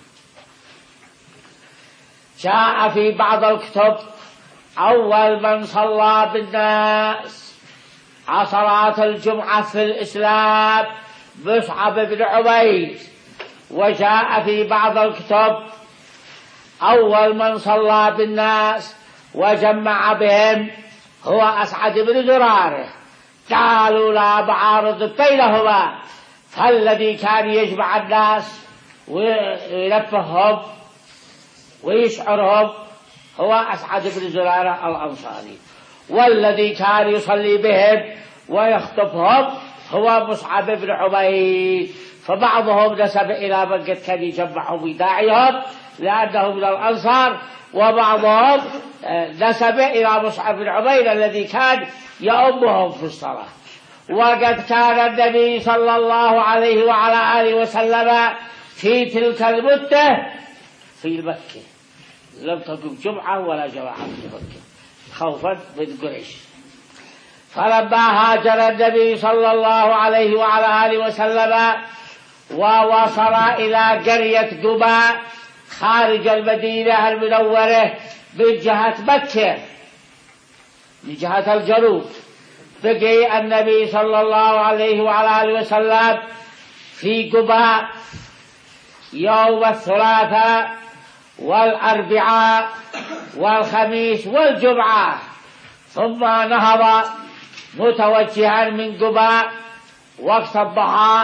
جاء في بعض الكتب أول من صلى بالناس صلاة الجمعة في الإسلام مصعب بن عبيد، وجاء في بعض الكتب أول من صلى بالناس وجمع بهم هو أسعد بن زرارة. قالوا لا معارض بينهما، فالذي كان يجمع الناس وينبههم ويشعرهم هو أسعد بن زرارة الأنصاري، والذي كان يصلي بهم ويخطبهم هو مصعب بن عبيد. فبعضهم نسب إلى من قد كان يجمعهم ويداعيهم لأنه من الأنصار، وبعضهم نسب إلى مصعب بن عبيد الذي كان يؤمهم في الصلاة. وقد كان النبي صلى الله عليه وعلى آله وسلم في تلك المدة في مكة لم تقم جمعة ولا جماعة في مكة خوفا من قريش. فلما هاجر النبي صلى الله عليه وعلى آله وسلم ووصل إلى قرية قباء خارج المدينة المنورة من جهة مكة من جهة الجنوب، بقي النبي صلى الله عليه وعلى آله وسلم في قباء يوم الثلاثاء والأربعاء والخميس والجمعة، ثم نهض متوجها من قباء وقت الضحى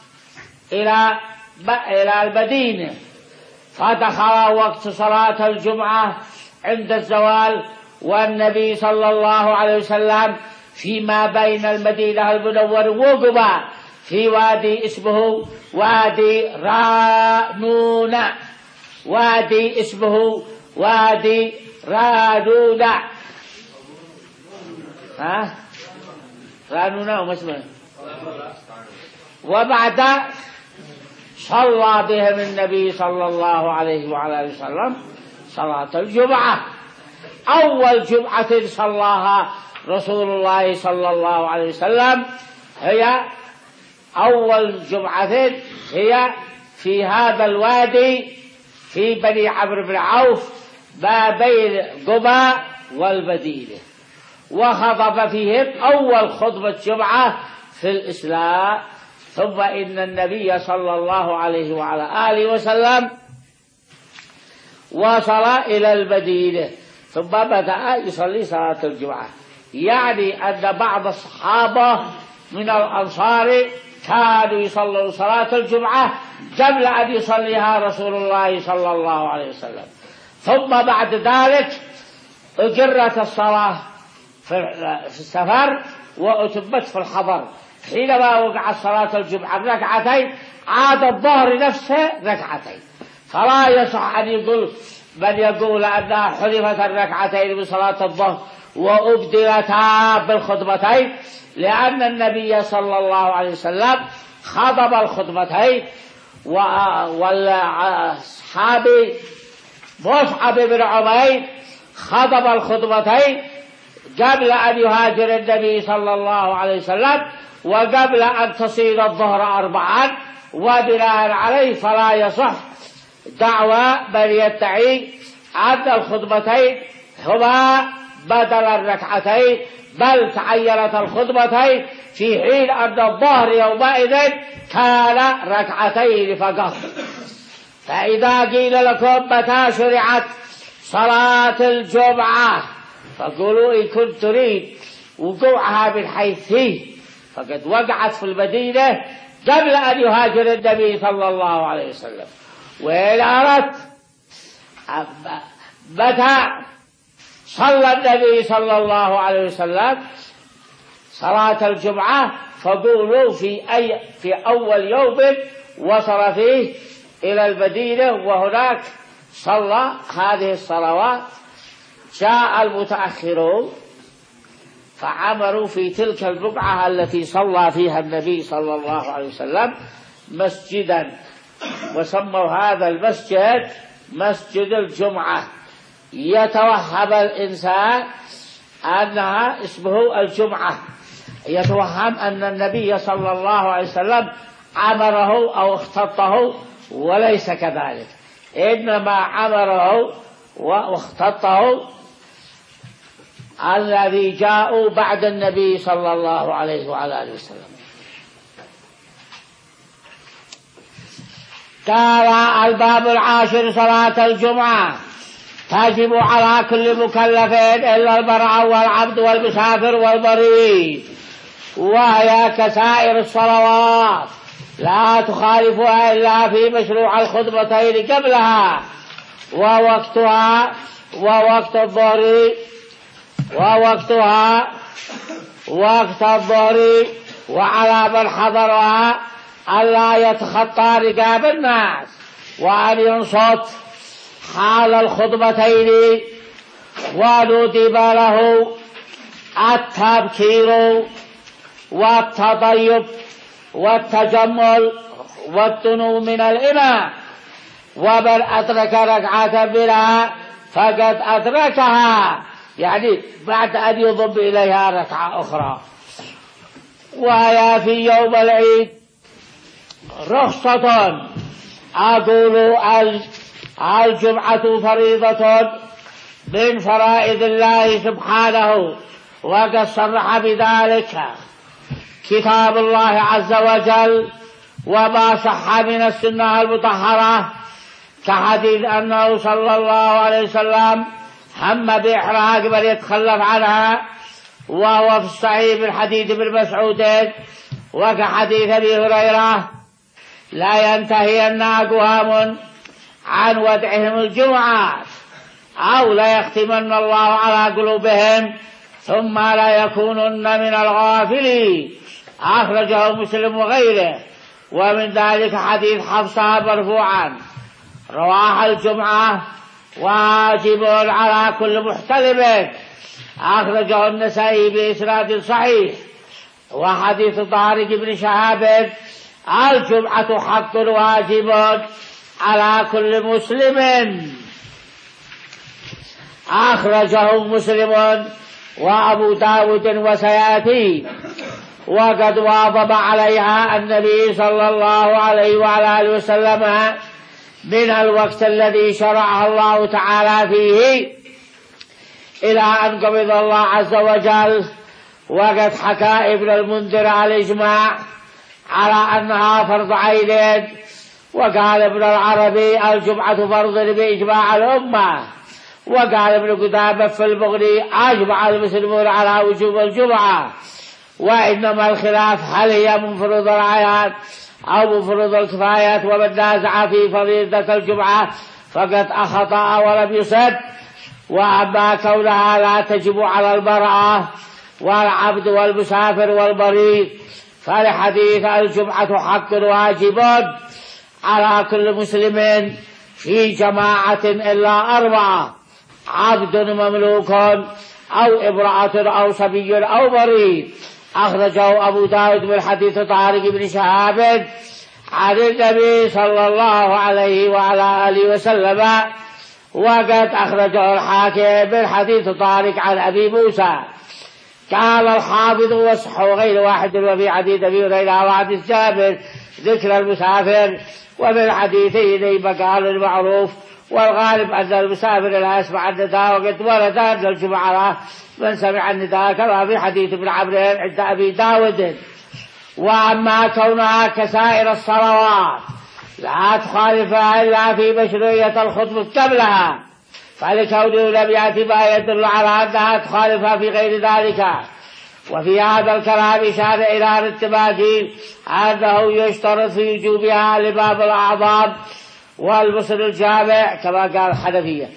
إلى إلى المدينة، فدخل وقت صلاة الجمعة عند الزوال، والنبي صلى الله عليه وسلم فيما بين المدينة المنورة وقباء في وادي اسمه وادي رانون، وادي اسمه وادي رانون ها رانون وما اسمه. وبعد صلى بهم النبي صلى الله عليه وعلى آله وسلم صلاة الجمعة. أول جمعة صلاها رسول الله صلى الله عليه وسلم هي أول جمعة هي في هذا الوادي في بني عمرو بن عوف ما بين قباء والمدينة، وخطب فيهم أول خطبة جمعة في الإسلام. ثم إن النبي صلى الله عليه وعلى آله وسلم وصل إلى المدينة ثم بدأ يصلي صلاة الجمعة، يعني أن بعض الصحابة من الأنصار كانوا يصلون صلاة الجمعة قبل أن يصليها رسول الله صلى الله عليه وسلم. ثم بعد ذلك أجرت الصلاة في السفر وأتمت في الحضر. حينما وقعت صلاة الجمعة ركعتين عاد الظهر نفسه ركعتين، فلا يصح أن يقول من يقول أنها حذفت الركعتين بصلاة الظهر وأبدلتا بالخطبتين، لأن النبي صلى الله عليه وسلم خطب الخطبتين، والصحابي مصعب بن عبيد خطب الخطبتين قبل أن يهاجر النبي صلى الله عليه وسلم وقبل أن تصير الظهر أربعا، وبناء عليه فلا يصح دعوى من يدعي أن الخطبتين هما بدل الركعتين، بل تعينت الخطبتين في حين أن الظهر يومئذ كان ركعتين فقط. فإذا قيل لكم متى شرعت صلاة الجمعة فقولوا إن كنت تريد وقوعها من حيث فيه، فقد وقعت في المدينة قبل أن يهاجر النبي صلى الله عليه وسلم. وإن أردت متى صلى النبي صلى الله عليه وسلم صلاة الجمعة فقولوا في أي في أول يوم وصل فيه إلى المدينة وهناك صلى هذه الصلوات. جاء المتأخرون فعمروا في تلك البقعة التي صلى فيها النبي صلى الله عليه وسلم مسجدا، وسموا هذا المسجد مسجد الجمعة. يتوهم الإنسان أنها اسمه الجمعة، يتوهم أن النبي صلى الله عليه وسلم عمره أو اختطه، وليس كذلك، إنما عمره واختطه الذي جاءوا بعد النبي صلى الله عليه وعلى آله وسلم. قال الباب العاشر: صلاة الجمعة تجب على كل مكلف إلا المرأة والعبد والمسافر والمريض، وهي كسائر الصلوات لا تخالفها إلا في مشروع الخطبتين قبلها ووقتها ووقت الظهر ووقتها وقت الظهر، وعلى من حضرها ألا يتخطى رقاب الناس وأن ينصت حال الخطبتين، وندب له التبكير والتطيب والتجمل والدنو من الإمام، ومن أدرك ركعة منها فقد أدركها، يعني بعد أن يضم إليها ركعة أخرى. وهي في يوم العيد رخصة. أقول الجمعة فريضة من فرائض الله سبحانه، وقد صرح بذلك كتاب الله عز وجل وما صح من السنة المطهرة، كحديث أنه صلى الله عليه وسلم هم بإحراق من يتخلف عنها، وهو في الصحيح من حديث ابن مسعود، وكحديث أبي هريرة: لا ينتهين أقوام عن ودعهم الجمعات أو لا يختمن الله على قلوبهم ثم لا يكونن من الغافلين. أخرجه مسلم وغيره. ومن ذلك حديث حفصة مرفوعا: رواح الجمعة واجب على كل محتلم. أخرجه النسائي بإسناد صحيح. وحديث طارق بن شهاب: الجمعة حق واجب على كل مسلم. أخرجه مسلم وأبو داود وسيأتي. وقد واظب عليها النبي صلى الله عليه وعلى آله وسلم من الوقت الذي شرعه الله تعالى فيه إلى أن قبض الله عز وجل. وقد حكى ابن المنذر الإجماع على أنها فرض عين. وقال ابن العربي: الجمعة فرض بإجماع الأمة. وقال ابن قدامة في المغني: أجمع المسلمون على وجوب الجمعة، وإنما الخلاف هل هي من فروض الأعياد أو من فروض الكفايات. ومن نازع في فريضة الجمعة فقد أخطأ ولم يصب. وأما كونها لا تجب على المرأة والعبد والمسافر والمريض فلحديث الجمعة حق واجب على كل مسلم في جماعة إلا أربعة: عبد مملوك أو امرأة أو صبي أو مريض. أخرجه أبو داود من حديث طارق بن شهاب عن النبي صلى الله عليه وعلى آله وسلم. وقد أخرجه الحاكم من حديث طارق عن أبي موسى. قال الحافظ: وصح غير واحد. وفي حديث أبي هريرة وحديث جابر ذكر المسافر، ومن حديثين مقال المعروف. والغالب أن المسافر لا يسمع النداء، وقد ورد أن الجمعة من سمع النداء كما في حديث ابن عمرو عند أبي داود. وأما كونها كسائر الصلوات لا تخالفها إلا في مشروعية الخطبة قبلها، فلكونه لم يأتي ما يدل على أنها تخالفها في غير ذلك. وفي هذا الكلام إشارة إلى ارتباط أنه يشترط في وجوبها لباب الأعظام والمصر الجامع كما قال الحنفية،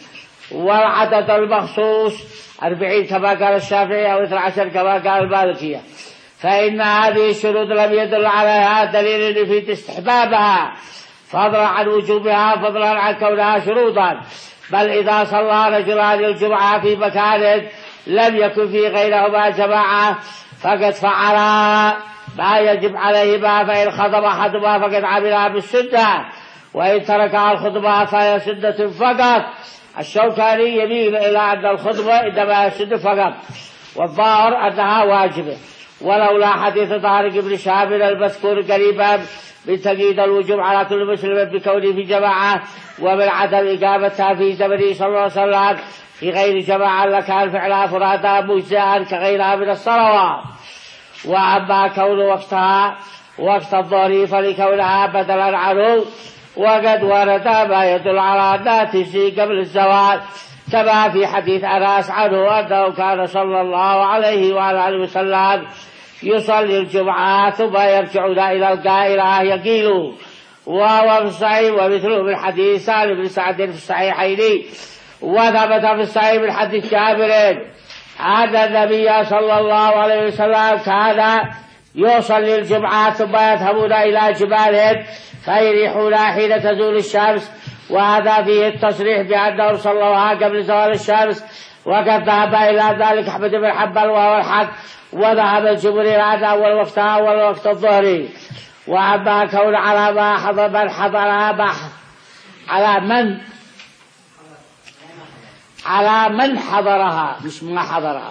والعدد المخصوص أربعين كما قال الشافعي، أو اثنى عشر كما قال المالكية. فإن هذه الشروط لم يدل عليها دليل يفيد استحبابها فضلا عن وجوبها فضلا عن كونها شروطا، بل إذا صلى رجلان الجمعة في مكان لم يكن في غيرهما جماعة فقد فعلا ما يجب عليهما، فإن خطب أحدهما فقد عملها بالسنة، وإن تركها الخطبة فهي سنة فقط. الشوكاني يميل إلى أن الخطبة إنما هي سنة فقط، والظاهر أنها واجبة، ولولا حديث طارق بن شهاب المذكور قريبا من تقييد الوجوب على كل مسلم بكونه في جماعة ومن عدم إقامتها في زمنه صلى الله عليه وسلم في غير جماعة لكان فعلها فرادى مجزاء كغيرها من الصلوات. وأما كون وقتها وقت الظهر فلكونها بدلا عنه، وقد ورد ما يدل على أنها تجزي قبل الزوال، كما في حديث أنس عنه أنه كان صلى الله عليه وعلى آله وسلم يصلي الجمعة ثم يرجعون إلى القائلة يقيل، وهو في الصحيح، ومثله من حديث سالم بن سعد في الصحيحين. وثبت في الصحيح من حديث جابر أن النبي صلى الله عليه وسلم كان يصلي الجمعة ثم يذهبون إلى جبال فيريحون حين تزول الشمس، وهذا فيه التصريح بأنهم صلوها قبل زوال الشمس، وقد ذهب إلى ذلك أحمد بن حنبل وهو الحق، وذهب الجمهور إلى أول وقتها أول وقت الظهر. وأما كون على ما حضر من حضرها على من على من حضرها مش ما حضرها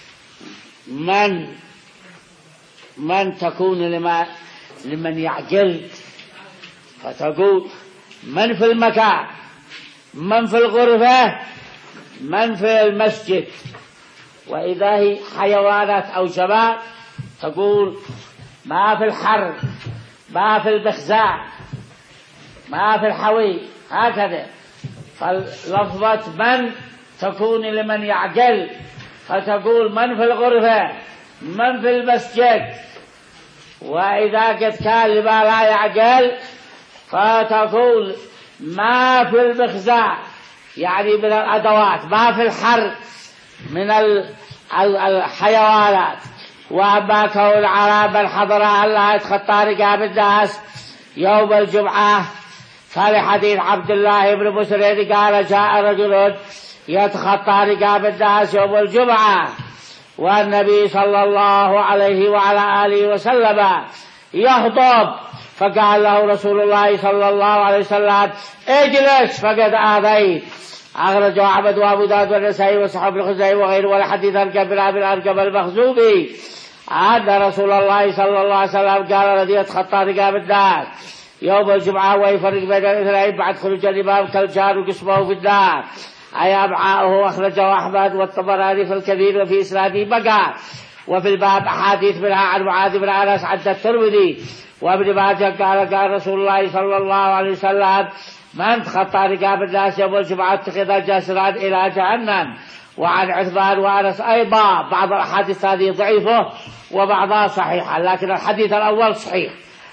من من تكون لما لمن يعجل، فتقول من في المكان، من في الغرفة، من في المسجد. وإذا هي حيوانات أو جماد تقول ما في الحر، ما في البخزاء، ما في الحوي، هكذا. فلفظة من تكون لمن يعجل، فتقول من في الغرفة، من في المسجد. وإذا قد كان لما لا يعجل فتقول ما في البخزاء، يعني من الأدوات، ما في الحر من الحيوانات. وأما كون على من حضر ألا يتخطى رقاب الناس يوم الجمعة فلحديث عبد الله بن مسعود قال جاء رجل يتخطى رقاب الناس يوم الجمعة والنبي صلى الله عليه وعلى آله وسلم يخطب، فقال له رسول الله صلى الله عليه وسلم اجلس فقد آذيت. أخرجه أحمد وأبو داود والنسائي وصحاب الخزاعي وغيره. والحديث عن كبر بن أرقم المخزومي أن رسول الله صلى الله عليه وسلم قال الذي يتخطى رقاب الناس يوم الجمعة ويفرق بين الاثنين بعد خروج الإمام كالجار وقسمه في النار أي أمعاءه. أخرجه أحمد والطبراني في الكبير وفي إسناده بقى. وفي الباب أحاديث منها عن معاذ بن أنس عند الترمذي وابن ماجه قال قال رسول الله صلى الله عليه وسلم من تخطى رقاب الناس يوم الجمعة اتخذ جسرا إلى جهنم. وعن عثمان وأنس أيضا بعض الأحاديث هذه ضعيفة وبعضها صحيحة، لكن الحديث الأول صحيح.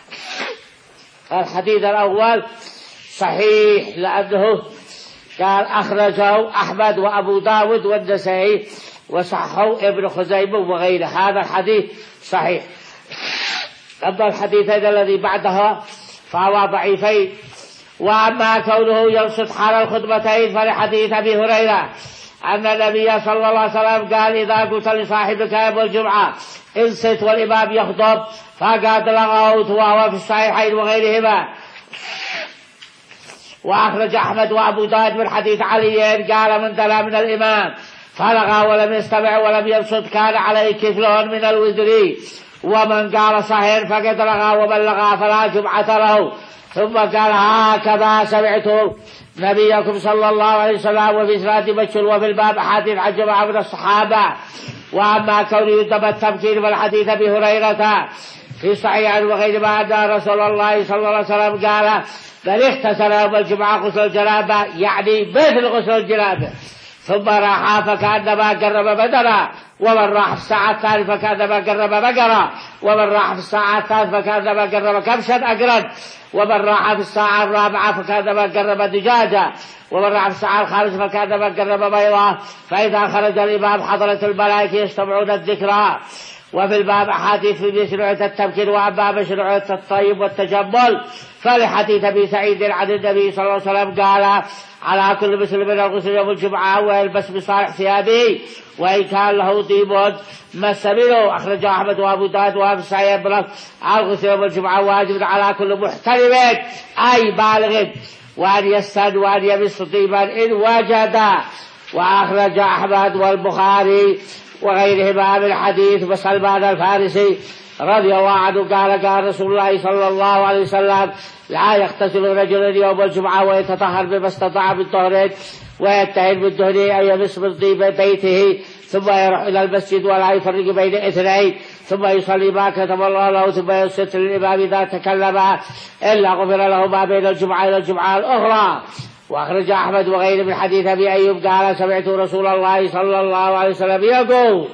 الحديث الأول صحيح لأنه قال أخرجه أحمد وأبو داود والنسائي وصححه ابن خزيمة وغيره. هذا الحديث صحيح. أما الحديثين الذي بعدها فهو ضعيفين. وأما كونه ينصت حال الخطبتين فلحديث أبي هريرة أن النبي صلى الله عليه وسلم قال إذا قلت لصاحبك يوم الجمعة انصت والإمام يخطب فقد لغوت، وهو في الصحيحين وغيرهما. وأخرج أحمد وأبو داود من حديث علي قال من دنا من الإمام فلغى ولم يستمع ولم ينصت كان عليه كفل من الوزر، ومن قال صحيح فقد لغى ومن لغى فلا جمعة له. ثم قال هكذا سمعت نبيكم صلى الله عليه وسلم. وفي إسناد بشر وفي الباب أحاديث عن جماعة من الصحابة. وأما كونه يندب التمكين والحديث أبي هريرة في صحيح وغير ما أن رسول الله صلى الله عليه وسلم قال من اغتسل يوم الجمعة غسل الجنابة يعني مثل غسل الجنابة ثم راح فكأنما قرب بدنا، ومن راح في الساعة الثالثة فكأنما قرب بقرة، ومن راح في الساعة الثالثة فكأنما قرب كبشا أقرد، ومن راح في الساعة الرابعة فكأنما قرب دجاجة، ومن راح في الساعة الخامسة فكأنما قرب بيضة. فإذا خرج الإمام حضرت الملائكة يستمعون الذكرى وفي الباب أحاديث في مشروعية التبكير وأما مشروعية الطيب والتجمل فلحديث أبي سعيد عن النبي صلى الله عليه وسلم قال على كل مسلم الغسل يوم الجمعة ويلبس بصالح ثيابه وإن كان له طيب مس منه. أخرج أحمد وأبو داود وأبو سعيد بن الغسل يوم الجمعة واجب على كل محترم أي بالغ وأن يستد وأن يمس طيبا إن وجد. وأخرج أحمد والبخاري وغيرهما من حديث سلمان الفارسي رضي الله عنه قال قال رسول الله صلى الله عليه وسلم لا يغتسل رجل يوم الجمعة ويتطهر بما استطاع من طهر ويتهن بالدهن أن يمس من طيب بيته ثم يروح إلى المسجد ولا يفرق بين اثنين ثم يصلي ما كتب الله له ثم ينصت للإمام إذا تكلم إلا غفر له ما بين الجمعة إلى الجمعة الأخرى. وأخرج أحمد وغيره من حديث أبي أيوب قال سمعت رسول الله صلى الله عليه وسلم يقول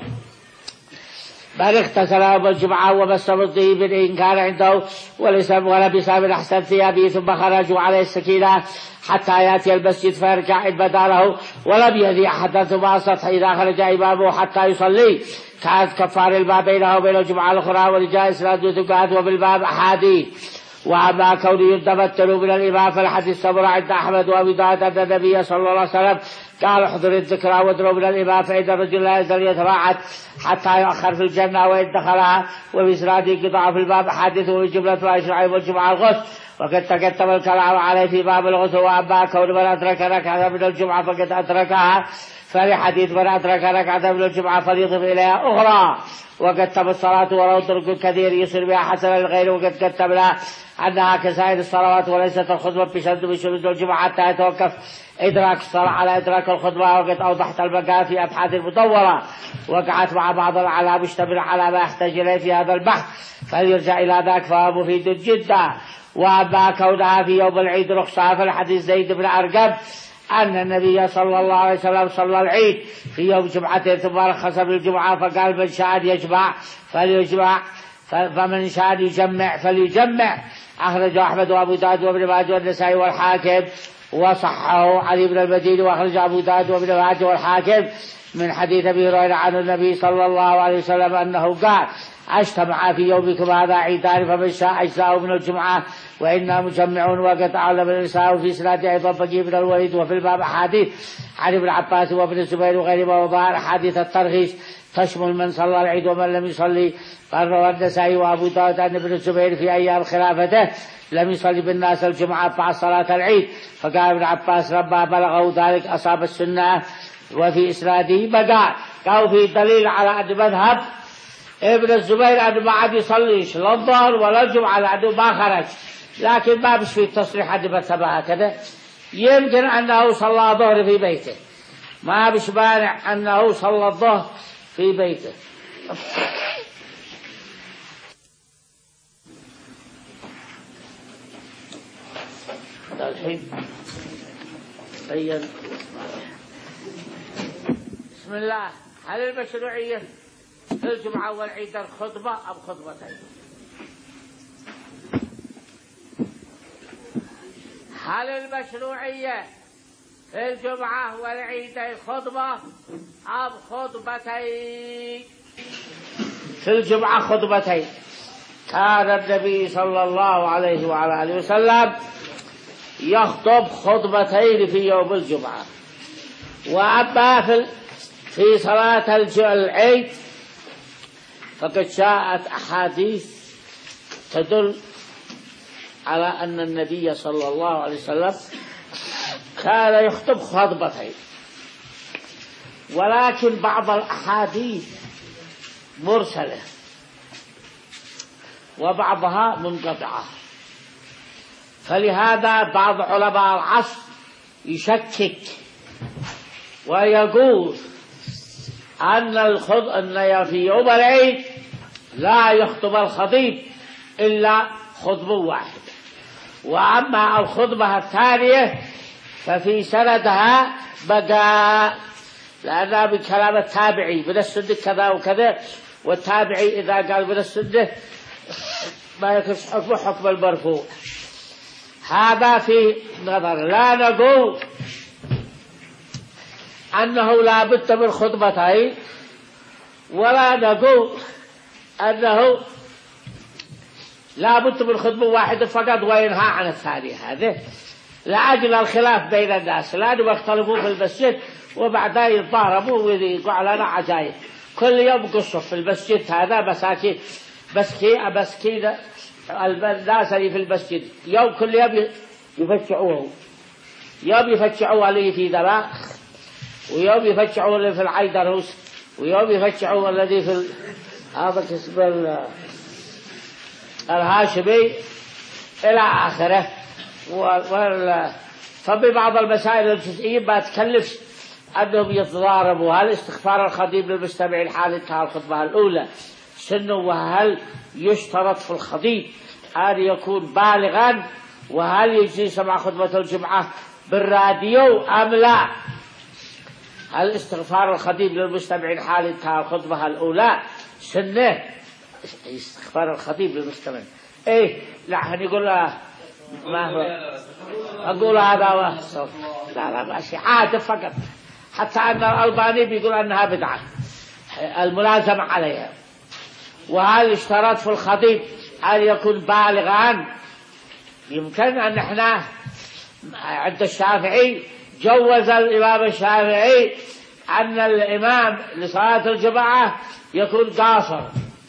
من اغتسل يوم الجمعة ومس من طيب إن كان عنده ولبس من أحسن ثيابه ثم خرجوا عليه السكينة حتى يأتي المسجد فيركع إن بدا له ولم يذي أحدا ثم السطح إذا خرج إمامه حتى يصلي كانت كفار الماء بينه وبين الجمعة الأخرى. ورجاء إسناد ثقات وبالباب أحاديث. وأما كونه يتمثل من الإمام فالحديث صبر عند أحمد وأبي داود أن النبي صلى الله عليه وسلم قال احضر الذكرى وادروا من الإمام فإن الرجل لا يزال يتباعد حتى يؤخر في الجنة وإن دخلها. وبإسناد قطع في الباب حادث وجملة وإشراع والجمعة الغسل وقد تكتم الكلام عليه في باب الغسل. وأما كون من أدرك ركعة من الجمعة فقد أدركها فلحديث من أدرك ركعة من الجمعة فليضف إليها أخرى. وقد تم الصلاة ولو ترك كثير يصير بها حسنا للغير. وقد كتبنا أنها كسائر الصلوات وليست الخطبة بشرط من شروط الجمعة حتى يتوقف إدراك الصلاة على إدراك الخطبة. وقد أوضحت البقاء في أبحاث مطولة وقعت مع بعض العلام مشتمل على ما يحتاج إليه في هذا البحث فليرجع إلى ذاك فهو مفيد جدا. وأما كونها في يوم العيد رخصة فالحديث زيد بن أرقم أن النبي صلى الله عليه وسلم صلى العيد في يوم جمعة ثم رخص بالجمعة فقال من شاء يجمع فليجمع فمن شاء يجمع فليجمع. أخرج أحمد وأبو داود وابن ماجه والنسائي والحاكم وصححه علي بن المديني. وأخرج أبو داود وابن ماجه والحاكم من حديث أبي هريرة عن النبي صلى الله عليه وسلم أنه قال اجتمع في يومكم هذا عيدان فمن شاء أجزاءه من الجمعة وإنا مجمعون. وقد أعلم النساء في سنة أيضا بقي بن الوليد. وفي الباب أحاديث عن ابن عباس وابن الزبير وغيرهما وظهر أحاديث الترغيص تشمل من صلى العيد ومن لم يصلي. قال روى النسائي وأبو داود أن ابن الزبير في أيام خلافته لم يصلي بالناس الجمعة بعد صلاة العيد فقال ابن عباس لما بلغه ذلك أصاب السنة. وفي إسناده بقى قالوا في دليل على أن مذهب ابن الزبير أنه ما عاد يصليش لا الظهر ولا الجمعة لأنه ما خرج. لكن ما بش في تصريح أنه مثبه هكذا. يمكن أنه صلى الظهر في بيته ما بش مانع أنه صلى الظهر في بيته. الحين بين بسم الله. هل المشروعية في الجمعة والعيد الخطبة أم خطبتين؟ هل المشروعية في الجمعة والعيد خطبة أم خطبتين؟ في الجمعة خطبتين. كان النبي صلى الله عليه وعلى آله وسلم يخطب خطبتين في يوم الجمعة. وأما في في صلاة العيد فقد جاءت أحاديث تدل على أن النبي صلى الله عليه وسلم كان يخطب خطبتين. ولكن بعض الأحاديث مرسلة وبعضها منقطعة فلهذا بعض علماء العصر يشكك ويقول أن الخطب أن في يوم العيد لا يخطب الخطيب إلا خطبة واحدة. وأما الخطبة الثانية ففي سندها بقى لأنها من كلام التابعي من السنة كذا وكذا والتابعي إذا قال من السنة ما يكش حكم حكم المرفوع. هذا في نظر. لا نقول أنه لا بد من خطبتين ولا نقول أنه لا بد من خطبة واحدة فقط وينهى عن الثانية، هذه لأجل الخلاف بين الناس، لأنهم يختلفوا في المسجد وبعدها يتضاربوا ويقعوا لنا عجائب. كل يوم قصة في المسجد هذا مساكين مسكين مسكين الناس اللي في المسجد، يوم كل يوم يفتشعوه، يوم يفتشعوا اللي في دماغ، ويوم يفتشعوا اللي في العيدروس، ويوم يفتشعوا الذي في هذا اسمه الهاشمي إلى آخره. فببعض المسائل الجزئية ما تكلفش أنهم يتضاربوا. هل استغفار الخطيب للمستمع الحالي كالخطبة الأولى سنه، وهل يشترط في الخطيب أن يكون بالغا، وهل يجي سمع خطبة الجمعة بالراديو أم لا. هل استغفار الخطيب للمستمع الحالي كالخطبة الأولى سنه، استغفار الخطيب للمستمع إيه لا هنقول له ما هو أقول هذا لا لا ماشي عادة فقط، حتى أن الألباني بيقول أنها بدعة الملازمة عليها. وهل اشترط في الخطيب أن يكون بالغا؟ يمكن أن احنا عند الشافعي جوز الإمام الشافعي أن الإمام لصلاة الجمعة يكون قاصر،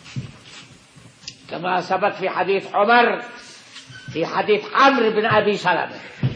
كما سبق في حديث عمر في حديث عمرو بن أبي سلمة.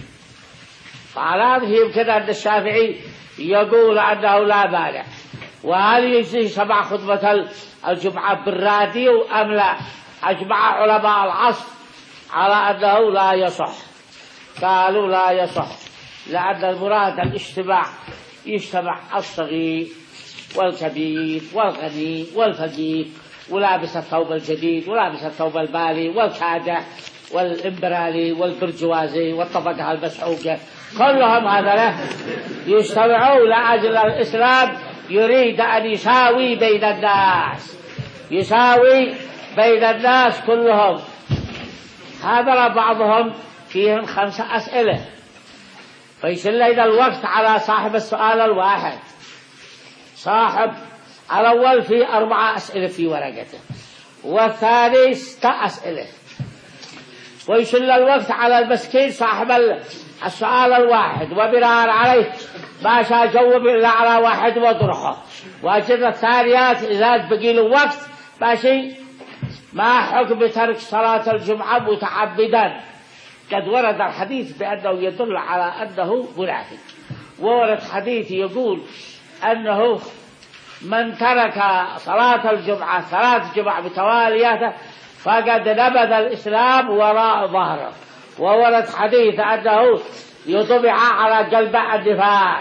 فعلى يمكن أن الشافعي يقول أنه لا مانع. وهل يجزي سمع خطبة الجمعة بالراديو أم لا؟ أجمع علماء العصر على أنه لا يصح، قالوا لا يصح، لأن المراد الاجتماع يجتمع الصغير والكبير والغني والفقير، ولابس الثوب الجديد ولابس الثوب البالي والكادح والإمبرالي والبرجوازي والطبقة المسعوقة، كلهم هذا يجتمعوا لأجل الإسلام يريد أن يساوي بين الناس، يساوي بين الناس كلهم. هذا بعضهم فيهم خمسة أسئلة، فيشل إذا الوقت على صاحب السؤال الواحد. صاحب الأول في أربعة أسئلة في ورقته، والثاني ستة أسئلة، ويشل الوقت على المسكين صاحب السؤال الواحد، وبناء عليه ما شاء جوب إلا على واحد وطرحه. وأجل الثانيات إذا بقي له وقت ماشي ما حكم ترك صلاة الجمعة متعبدا. قد ورد الحديث بأنه يدل على أنه منافق، وورد حديث يقول أنه من ترك صلاة الجمعة ثلاث جمع بتواليات فقد نبذ الإسلام وراء ظهره. وورد حديث أنه يطبع على قلب النفاق.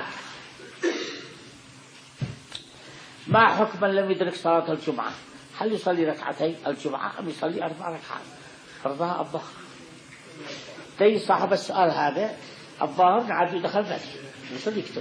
ما حكم من لم يدرك صلاة الجمعة؟ هل يصلي ركعتين الجمعة أم يصلي أربع ركعات؟ فرضها الظهر. تي صاحب السؤال هذا الظاهر عاد دخل نفسه يصلي يكتب.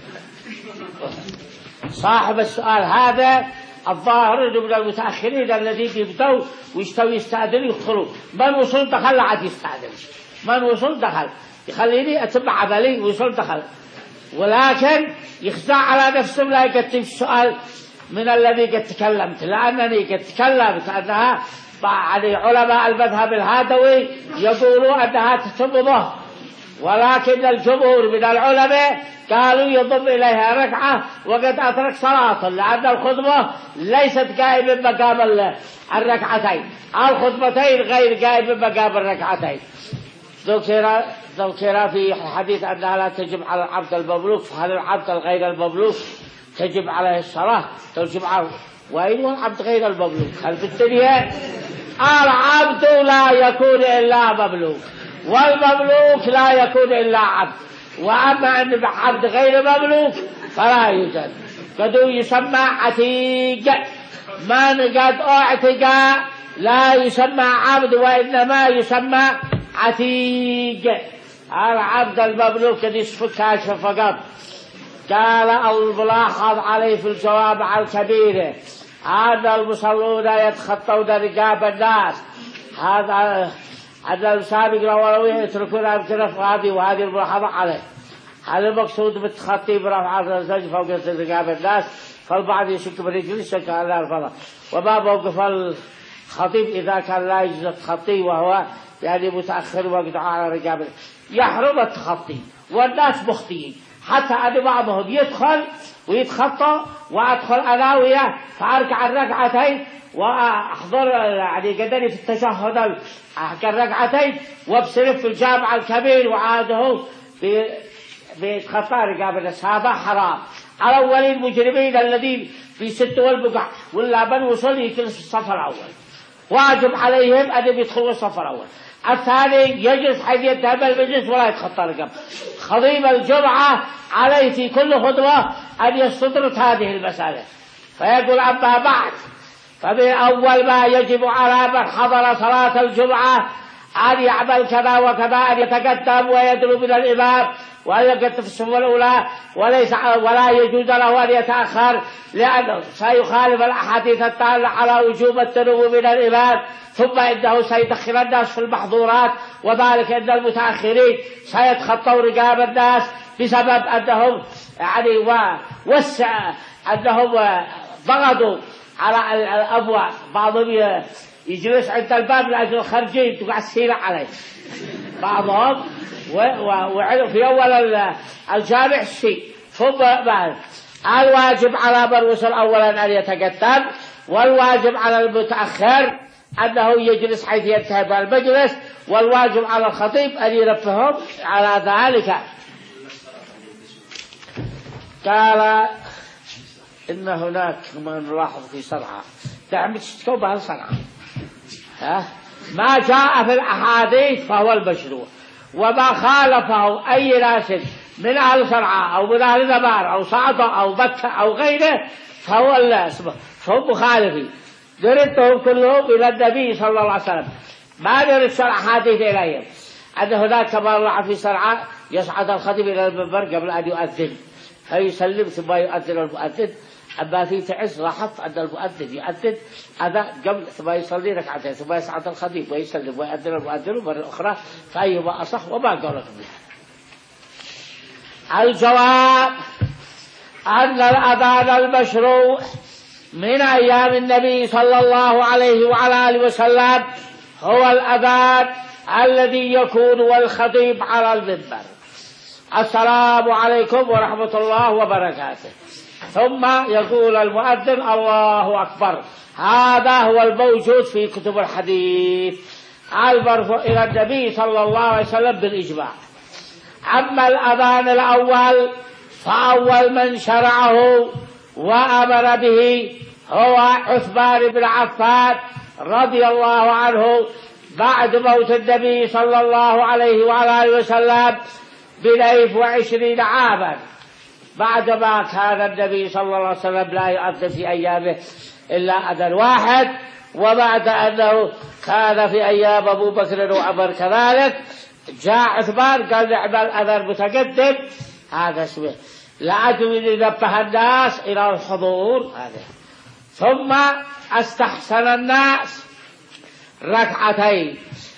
صاحب السؤال هذا الظاهر انه من المتأخرين الذين يبدأوا ويستوي يستأذن يدخلوا، من وصل دخل عاد يستأذن، من وصل دخل يخليني أتم عملي وصل دخل. ولكن يخزع على نفسه لا يكتب السؤال من الذي قد تكلمت، لأنني قد تكلمت أنها يعني علماء المذهب الهادوي يقولوا أنها تتم ظهر، ولكن الجمهور من العلماء قالوا يضم إليها ركعة وقد أترك صلاة، لأن الخطبة ليست قائمة مقام الركعتين، الخطبتين غير قائمة مقام الركعتين. ذكر ذكر في حديث أنها لا تجب على العبد المملوك، فهل العبد الغير المملوك تجب عليه الصلاة الجمعة؟ وأين هو العبد غير المملوك؟ هل في الدنيا العبد لا يكون إلا مملوك، والمملوك لا يكون إلا عبد، وأما أن عبد غير مملوك فلا يوجد. قد يسمى عتيق، من قد أعتق لا يسمى عبد وإنما يسمى عتيق. العبد المملوك قد يسفك كاشف فقط. قال الملاحظ عليه في الجواب على الكبيرة أن المصلون يتخطون رقاب الناس، هذا أن المسابق الأولوية يتركون أمكنة هذه وهذه الملاحظة عليه. هل المقصود بالتخطي برفع الزوج فوق رقاب الناس؟ فالبعض يشك برجل شك على الفضل. وما موقف خطيب إذا كان لا يجوز التخطي وهو يعني متأخر وقت على رقابه يحرم التخطي، والناس مخطئين، حتى أن بعضهم يدخل ويتخطى وأدخل أنا وياه فأركع الركعتين وأحضر يعني قدري في التشهد الركعتين وابصرف في الجامع الكبير وعاده بيتخطى رقابه. هذا حرام على أول المجرمين الذين في ست والبقع ولا بن وصل يجلس في الصف الأول، واجب عليهم أن يدخلوا الصف الأول. الثاني يجلس حيث يذهب المجلس ولا يتخطى رقبه. خطيب الجمعة عليه في كل خطبة أن يستدرك هذه المسألة فيقول أما بعد فمن أول ما يجب على من حضر صلاة الجمعة أن يعمل كذا وكذا، أن يتقدم ويدنو من الإمام وأن يقف في الصف الأولى وليس ولا يجوز له أن يتأخر لأنه سيخالف الأحاديث الدالة على وجوب الدنو من الإمام، ثم إنه سيدخل الناس في المحظورات، وذلك أن المتأخرين سيتخطوا رقاب الناس بسبب أنهم يعني وسع أنهم ضغطوا على الأبواب، بعضهم يجلس عند الباب لأجل الخارجين تقع السيرة عليه بعضهم وفي أول الجامع شيء. ثم بعد الواجب على من وصل أولا أن يتقدم، والواجب على المتأخر أنه يجلس حيث ينتهي المجلس، والواجب على الخطيب أن ينبههم على ذلك. قال إن هناك ما نلاحظ في صنعاء تعمل تشتكوا بها صنعاء ها ما جاء في الأحاديث فهو المشروع، وما خالفه أي ناس من أهل صنعاء أو من أهل نبار أو صعدة أو مكة أو غيره فهو الاسم فهم مخالفين. دردهم كلهم إلى النبي صلى الله عليه وسلم، ما درد الأحاديث إليهم أن هناك كما رأى في صنعاء يصعد الخطيب إلى المنبر قبل أن يؤذن فيسلم ثم يؤذن المؤذن. أما في تعز لاحظت أن المؤذن يؤذن هذا قبل ثم يصلي ركعتين ثم يصعد الخطيب ويسلم ويؤذن المؤذن مرة أخرى، فأيهما أصح وما قولكم بها؟ الجواب أن الأذان المشروع من أيام النبي صلى الله عليه وعلى آله وسلم هو الأذان الذي يكون والخطيب على المنبر السلام عليكم ورحمة الله وبركاته، ثم يقول المؤذن الله أكبر. هذا هو الموجود في كتب الحديث المرفوع إلى النبي صلى الله عليه وسلم بالإجماع. أما الأذان الأول فأول من شرعه وأمر به هو عثمان بن عفان رضي الله عنه بعد موت النبي صلى الله عليه وعلى آله وسلم بنيف وعشرين عاما، بعدما كان النبي صلى الله عليه وسلم لا يؤذن في أيامه إلا أذان واحد، وبعد أنه كان في أيام أبو بكر وعمر كذلك جاء عثمان قال نعمل أذان متقدم هذا اسمه لأجل أن ينبه الناس إلى الحضور هذا. ثم استحسن الناس ركعتين.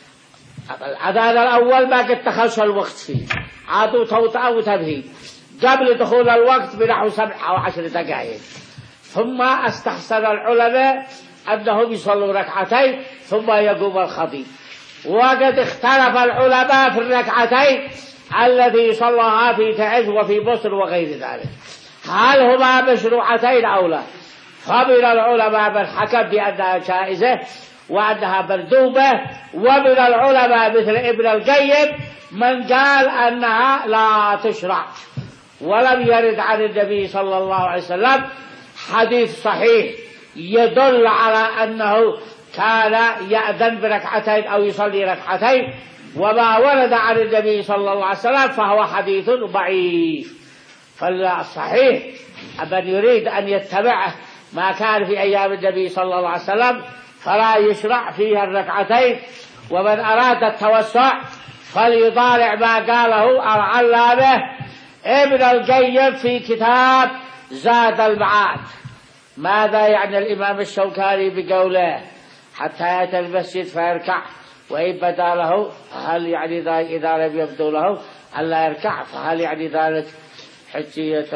الأذان الأول ما قد دخلش الوقت فيه عادوا توطأ وتبهيد قبل دخول الوقت بنحو سبع أو عشر دقائق، ثم استحسن العلماء أنهم يصلوا ركعتين ثم يقوم الخطيب. وقد اختلف العلماء في الركعتين الذي صلىها في تعز وفي بصر وغير ذلك هل هما مشروعتين أو لا، فمن العلماء من حكم بأنها جائزة وأنها مندوبة، ومن العلماء مثل ابن القيم من قال أنها لا تشرع، ولم يرد عن النبي صلى الله عليه وسلم حديث صحيح يدل على أنه كان يأذن بركعتين أو يصلي ركعتين، وما ورد عن النبي صلى الله عليه وسلم فهو حديث ضعيف. فالصحيح من يريد أن يتبع ما كان في أيام النبي صلى الله عليه وسلم فلا يشرع فيها الركعتين، ومن أراد التوسع فليضارع ما قاله العلامة ابن القيم في كتاب زاد المعاد. ماذا يعني الإمام الشوكاني بقوله حتى يأتي المسجد فيركع وإن بدا له، هل يعني ذلك إذا لم يبدو له ألا يركع فهل يعني ذلك حجية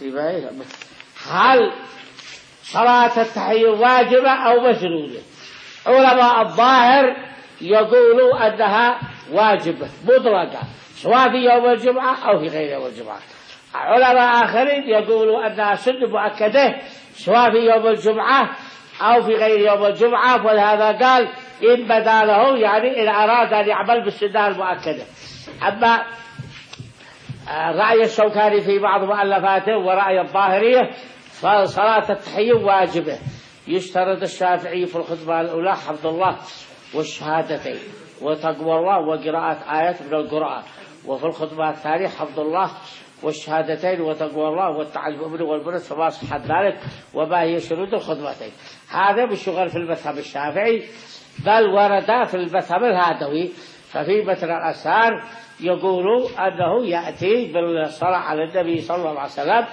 المسجد؟ هل صلاة التحية واجبة أو مسنونة؟ علماء الظاهر يقولوا أنها واجبة مطلقة سواء في يوم الجمعة أو في غير يوم الجمعة. علماء آخرين يقولوا أنها سنة مؤكدة سواء في يوم الجمعة أو في غير يوم الجمعة، ولهذا قال إن بدا له يعني إن أراد أن يعمل بالسنة المؤكدة. أما رأي الشوكاني في بعض مؤلفاته ورأي الظاهرية فصلاة التحية واجبة. يشترط الشافعي في الخطبة الأولى حفظ الله والشهادتين وتقوى الله وقراءة آيات من القرآن، وفي الخطبة الثانية حفظ الله والشهادتين وتقوى الله والتعلم منه والبنت فما صحت ذلك وما هي شروط الخطبتين. هذا بالشغل في المذهب الشافعي، بل ورد في المذهب الهادوي. ففي متن الأسار يقول أنه يأتي بالصلاة على النبي صلى الله عليه وسلم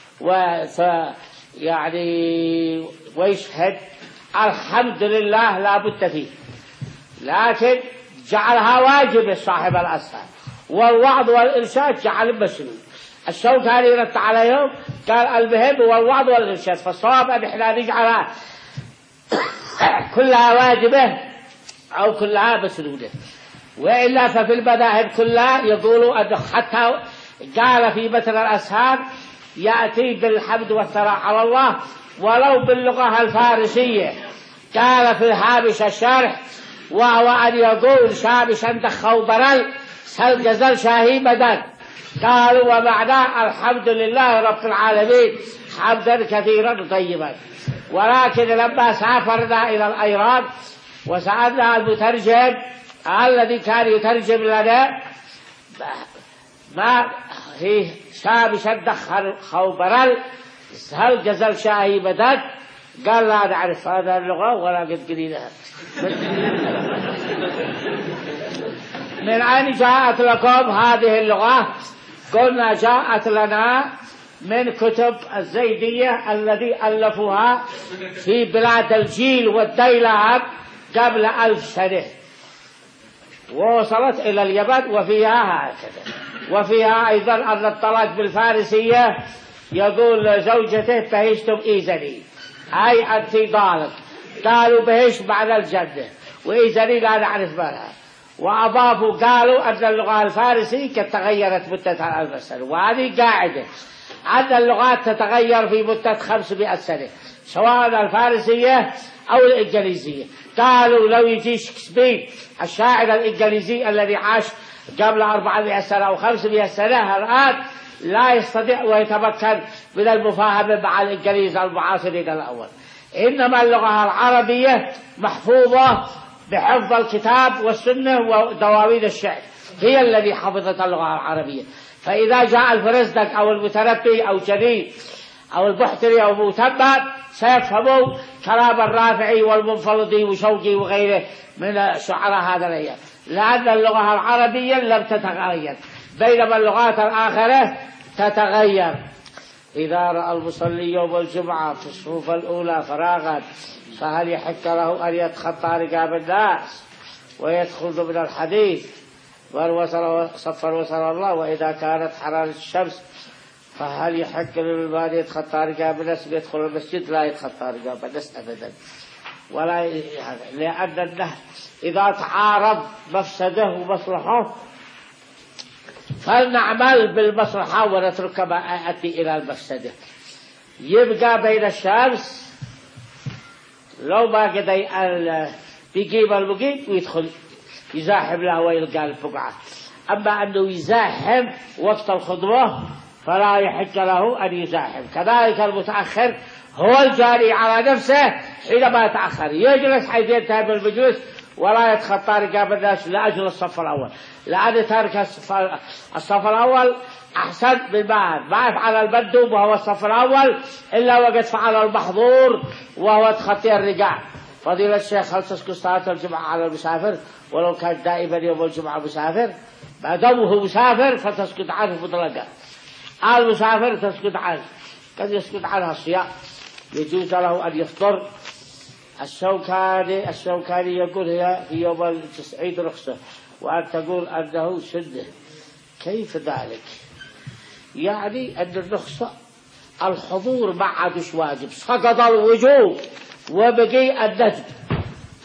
يعني ويشهد الحمد لله لا بد فيه، لكن جعلها واجب صاحب الأسار، والوعظ والإرشاد جعل مسنون. الشوكاني رد عليهم قال المهم هو الوعظ والإرشاد، فالصواب أن احنا نجعلها كلها واجبة أو كلها مسنونة. وإلا ففي المذاهب كلها يقولوا أنه حتى قال في متن الأسهار يأتي بالحمد والثناء على الله ولو باللغة الفارسية. قال في هامش الشرح وهو أن يقول شابشا دخوا برل سل جزل شاهي بدن. قالوا ومعنى الحمد لله رب العالمين حمدا كثيرا طيبا. ولكن لما سافرنا إلى الأيران وسألنا المترجم الذي كان يترجم لنا ما هي شابشا دخوا برل هل جزل شاهي بدن، قال لا نعرف هذا اللغة ولا قد قليلها. من أين جاءت لكم هذه اللغة؟ قلنا جاءت لنا من كتب الزيدية الذي ألفوها في بلاد الجيل والديلاب قبل ألف سنة، ووصلت إلى اليمن وفيها هكذا. وفيها أيضا أن الطلاق بالفارسية يقول زوجته بهشتم إيزني أي أنت ضالك، قالوا بهش بعد الجنة وإيزني لا نعرف منها. وأضافوا قالوا أن اللغة الفارسية قد تغيرت مدة ألف سنة، وهذه قاعدة أن اللغات تتغير في مدة خمسمائة سنة سواء الفارسية أو الإنجليزية. قالوا لو يجي شكسبير الشاعر الإنجليزي الذي عاش قبل أربعمائة سنة أو خمسمائة سنة الآن لا يستطيع ويتمكن من المفاهمة مع الإنجليز المعاصرين الأول. إنما اللغة العربية محفوظة بحفظ الكتاب والسنة ودواوين الشعر، هي الذي حفظت اللغة العربية. فإذا جاء الفرزدق أو المتنبي أو جرير أو البحتري أو متبع سيفهموا كلام الرافعي والمنفلطي وشوقي وغيره من شعراء هذا الأيام، لأن اللغة العربية لم تتغير بينما اللغات الآخرة تتغير. إذا رأى المصلي يوم الجمعة في الصفوف الأولى فراغا فهل يحق له أن يتخطى رقاب الناس ويدخل من الحديث والوصل صفا وصل الله؟ وإذا كانت حرارة الشمس فهل يحق للمال يتخطى رقاب الناس ويدخل المسجد؟ لا يتخطى رقاب الناس أبدا، ولا لأن النهي إذا تعارض مفسده ومصلحه فلنعمل بالمصلحة ونترك ما يأتي إلى المفسده. يبقى بين الشمس لو ما قد بيجيب المقيم ويدخل يزاحم له ويلقى الفقعة، أما أنه يزاحم وقت الخطبة فلا يحق له أن يزاحم. كذلك المتأخر هو الجاري على نفسه حينما يتأخر يجلس حيث ينتهي بالمجلس ولا يتخطى رقاب الناس لأجل الصف الأول، لأن تارك الصف الأول أحسن من ما ما يفعل المندوب وهو الصف الأول إلا وقد فعل المحظور وهو تخطي الرقاب. فضيلة الشيخ هل تسكت صلاة الجمعة على المسافر ولو كان دائما يوم الجمعة مسافر؟ ما دامه مسافر فتسكت عنه مطلقا. المسافر تسكت عنه، قد يسكت عنها الصيام يجوز له أن يفطر. الشوكاني الشوكاني يقول هي في يوم التسعيد رخصة، وأن تقول أنه سنة. كيف ذلك؟ يعني أن الرخصة الحضور ما عادش واجب، سقط الوجوب وبقي الندب.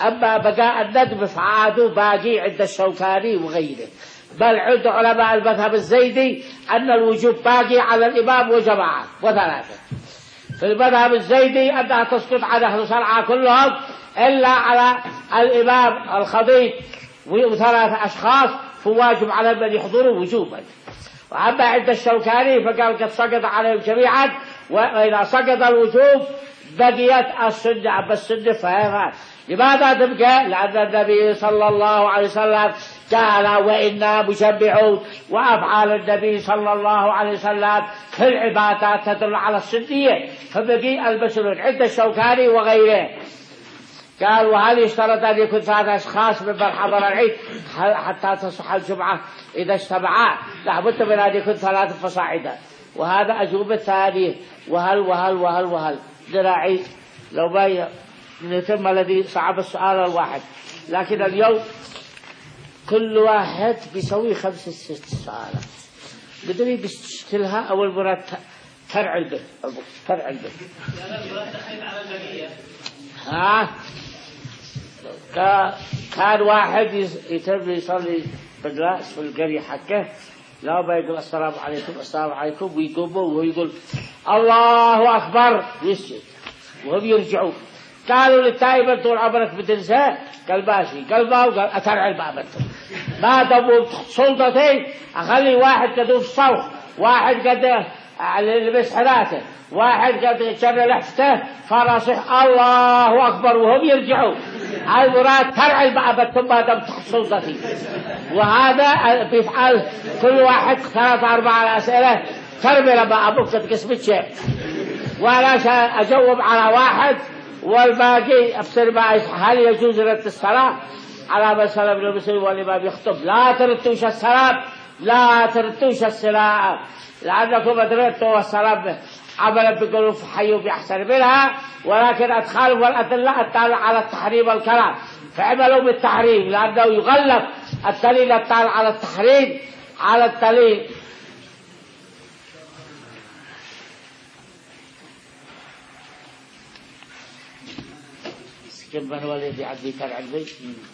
أما بقاء الندب فعادوا باقي عند الشوكاني وغيره، بل عند علماء المذهب الزيدي أن الوجوب باقي على الإمام وجماعة وثلاثة. في المذهب الزيدي أنها تسقط على أهل صنعاء كلهم إلا على الإمام الخطيب وثلاث أشخاص، فواجب على من يحضروا وجوبا. وأما عند الشوكاني فقال قد سقط عليهم جميعا، وإذا سقط الوجوب بقيت السنة. أما السنة فهي لماذا تبقى؟ لأن النبي صلى الله عليه وسلم قال وإنا مشبعون، وأفعال النبي صلى الله عليه وسلم في العبادات تدل على السنية، فبقي المسنون عند الشوكاني وغيره. قال وهل يشترط أن يكون ثلاث أشخاص ممن حضر العيد حتى تصح الجمعة إذا اجتمعا؟ لابد من أن يكون ثلاثة فصاعدا. وهذا أجوبة ثانية. وهل وهل وهل وهل ذراعي لو ما نتم الذي صعب السؤال الواحد، لكن اليوم كل واحد بيسوي خمس ست سؤالات بدري بيشتلها أول مرة فرع البيت فرع البيت ها. كان واحد يتم يصلي بالرأس في القرية حقه، لا بيقول السلام عليكم السلام عليكم ويقوموا ويقول الله أكبر ويسجد وهم يرجعوا. قالوا للتائب طول عمرك بتنسى؟ قال ماشي. قال ما وقال أترع الباب ما دموا سلطتين، أخلي واحد قد الصوت، واحد قد لبس حلاته، واحد قد شر لحفته، فرصح الله أكبر وهم يرجعوا. المراد ترع الباب ما دم تحت سلطتي. وهذا بيفعل كل واحد ثلاث أربع أسئلة ترمي لما أبوك تقسم الشيء، ولا أجاوب على واحد والباقي أفسر ما هل يجوز رد الصلاة على مسألة ابن المسلم والإمام يخطب. لا تردوش السلام، لا تردوش السلام، لأنكم أدركتوا السلام عملا بقلوب حيوا بأحسن منها، ولكن أدخلوا والأدلة التالي على التحريم الكلام فعملوا بالتحريم، لأنه يغلب الدليل التالي على التحريم على الدليل. جنبا والذي عدي كان عندي.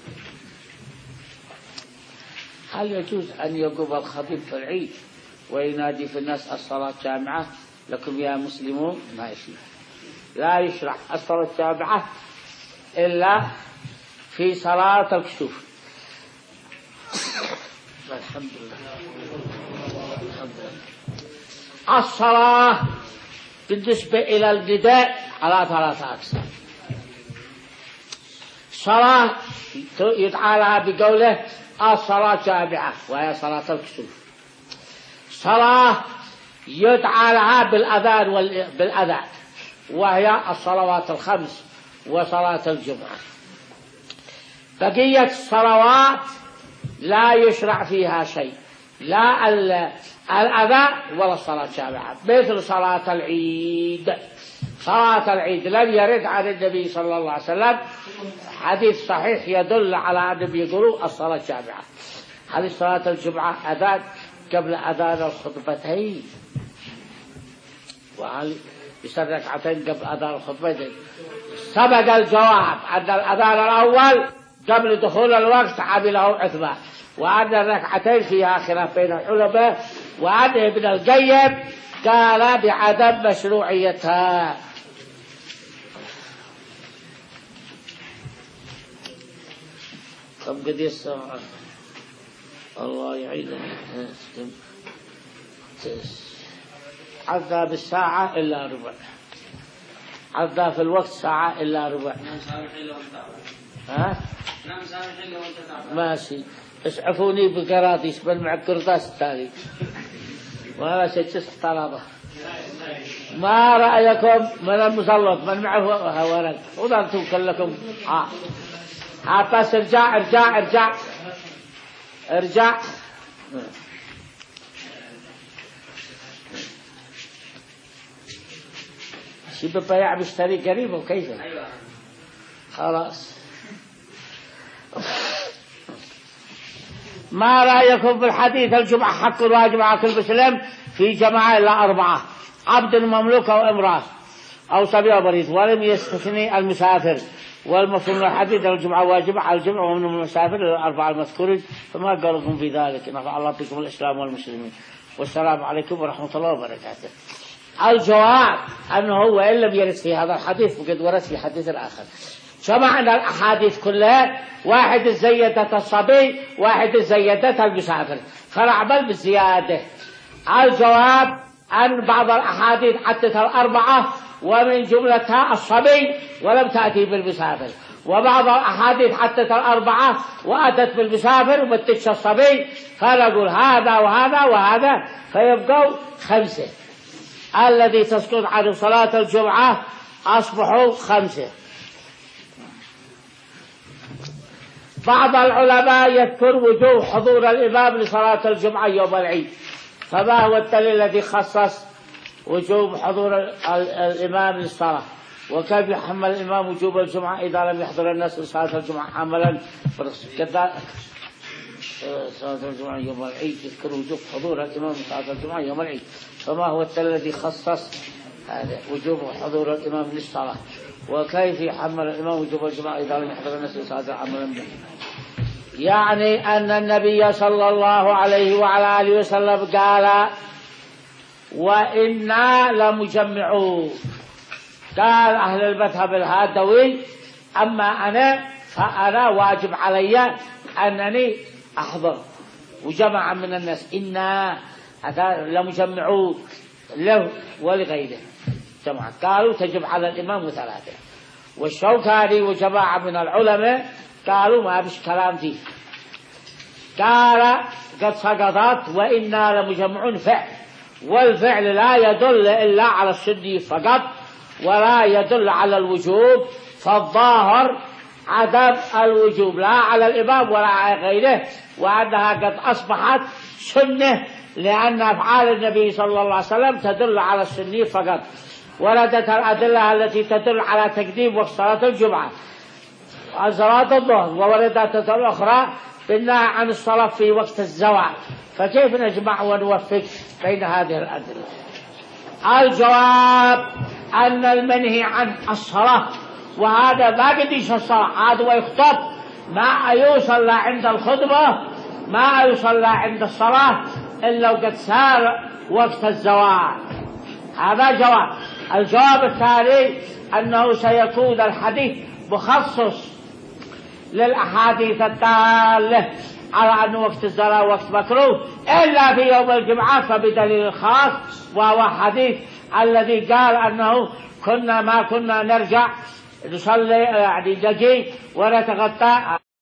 هل يجوز أن يقوم الخطيب في العيد وينادي في الناس الصلاة جامعة لكم يا مسلمون؟ ما يشرع، لا يشرع الصلاة جامعة إلا في صلاة الكسوف. الحمد لله. الصلاة بالنسبة إلى النداء على ثلاثة أقسام. صلاة يدعى لها بقوله الصلاة جامعة وهي صلاة الكسوف. صلاة يدعى لها بالأذان بالأذان وهي الصلوات الخمس وصلاة الجمعة. بقية الصلوات لا يشرع فيها شيء، لا الأذان ولا الصلاة جامعة، مثل صلاة العيد. صلاة العيد لم يرد عن النبي صلى الله عليه وسلم حديث صحيح يدل على أنه يقولوا الصلاة جامعة. هذه صلاة الجمعة أذان قبل أذان الخطبتين، وهل يصلي ركعتين قبل أذان الخطبتين. سبق الجواب أن الأذان الأول قبل دخول الوقت عمله عثمان، وأن الركعتين فيها خلاف بين العلماء، وأن ابن القيم قال بعدم مشروعيتها. كم قد الساعة؟ الله يعيننا. عدى بالساعة إلا ربع، عدى في الوقت ساعة إلا ربع. ها؟ ماشي. اسعفوني بقراطيس بل مع القرطاس التالي وهذا شيء تسع طلبة. ما رأيكم من المسلط من معه ورق وضعتم كلكم ها ها بس ارجع ارجع ارجع ارجع. شي ببيع بيشتري قريب وكيف خلاص. ما رأيكم بالحديث الجمعة حق واجب على كل مسلم في جماعة إلا أربعة: عبد مملوك أو امرأة أو صبي أو مريض، ولم يستثني المسافر والمفهوم الحديث الجمعة واجبة على الجمع ومن المسافر الأربعة المذكورين، فما قالكم في ذلك. نفع الله بكم الإسلام والمسلمين، والسلام عليكم ورحمة الله وبركاته. الجواب أنه وإن لم يرد في هذا الحديث وقد ورد في حديث آخر. جمعنا الأحاديث كلها، واحد زيادة الصبي، واحد زيادة المسافر، فنعمل بالزيادة. الجواب أن بعض الأحاديث حدث الأربعة ومن جملتها الصبي ولم تأتي بالمسافر، وبعض الأحاديث حدث الأربعة وأتت بالمسافر ومتش الصبي، فنقول هذا وهذا وهذا فيبقوا خمسة. الذي تسقط عن صلاة الجمعة أصبحوا خمسة. بعض العلماء يذكر وجوب حضور الإمام لصلاة الجمعة يوم العيد، فما هو الدليل الذي خصص وجوب حضور الإمام للصلاة؟ وكيف يحمل الإمام وجوب الجمعة إذا لم يحضر الناس لصلاة الجمعة حملا؟ كذا صلاة الجمعة يوم العيد يذكر وجوب حضور الإمام لصلاة الجمعة يوم العيد، فما هو الدليل الذي خصص هذا وجوب حضور الإمام للصلاة؟ وكيف يحمل الإمام وجوب الجمعة إذا لم يحضر الناس لصلاة الجمعة؟ يعني أن النبي صلى الله عليه وعلى آله وسلم قال وإنا لمجمعون. قال أهل المذهب الهادوي أما أنا فأنا واجب علي أنني أحضر، وجمع من الناس إنا لمجمعون له ولغيره جماعة. قالوا تجب على الإمام ثلاثة. والشوكاني وجماعة من العلماء قالوا ما بش كلام فيه، قال قد سقطت وإنا لمجمعون فعل، والفعل لا يدل إلا على السنة فقط ولا يدل على الوجوب، فالظاهر عدم الوجوب لا على الإمام ولا على غيره، وأنها قد أصبحت سنة لأن أفعال النبي صلى الله عليه وسلم تدل على السنة فقط. وردت الأدلة التي تدل على تقديم وقت صلاة الجمعة عن صلاة الظهر، ووردت أدلة أخرى بالنهي عن الصلاة في وقت الزوال، فكيف نجمع ونوفق بين هذه الأدلة؟ الجواب أن المنهي عن الصلاة، وهذا ما قديش الصلاة، هذا ويخطب ما يصلى عند الخطبة ما يصلى عند الصلاة إلا وقد سار وقت الزوال. هذا جواب. الجواب الثاني أنه سيكون الحديث مخصص للأحاديث الدالة على أن وقت الزوال وقت مكروه إلا في يوم الجمعة فبدليل خاص، وهو حديث الذي قال أنه كنا ما كنا نرجع نصلي يعني نجي ونتغطى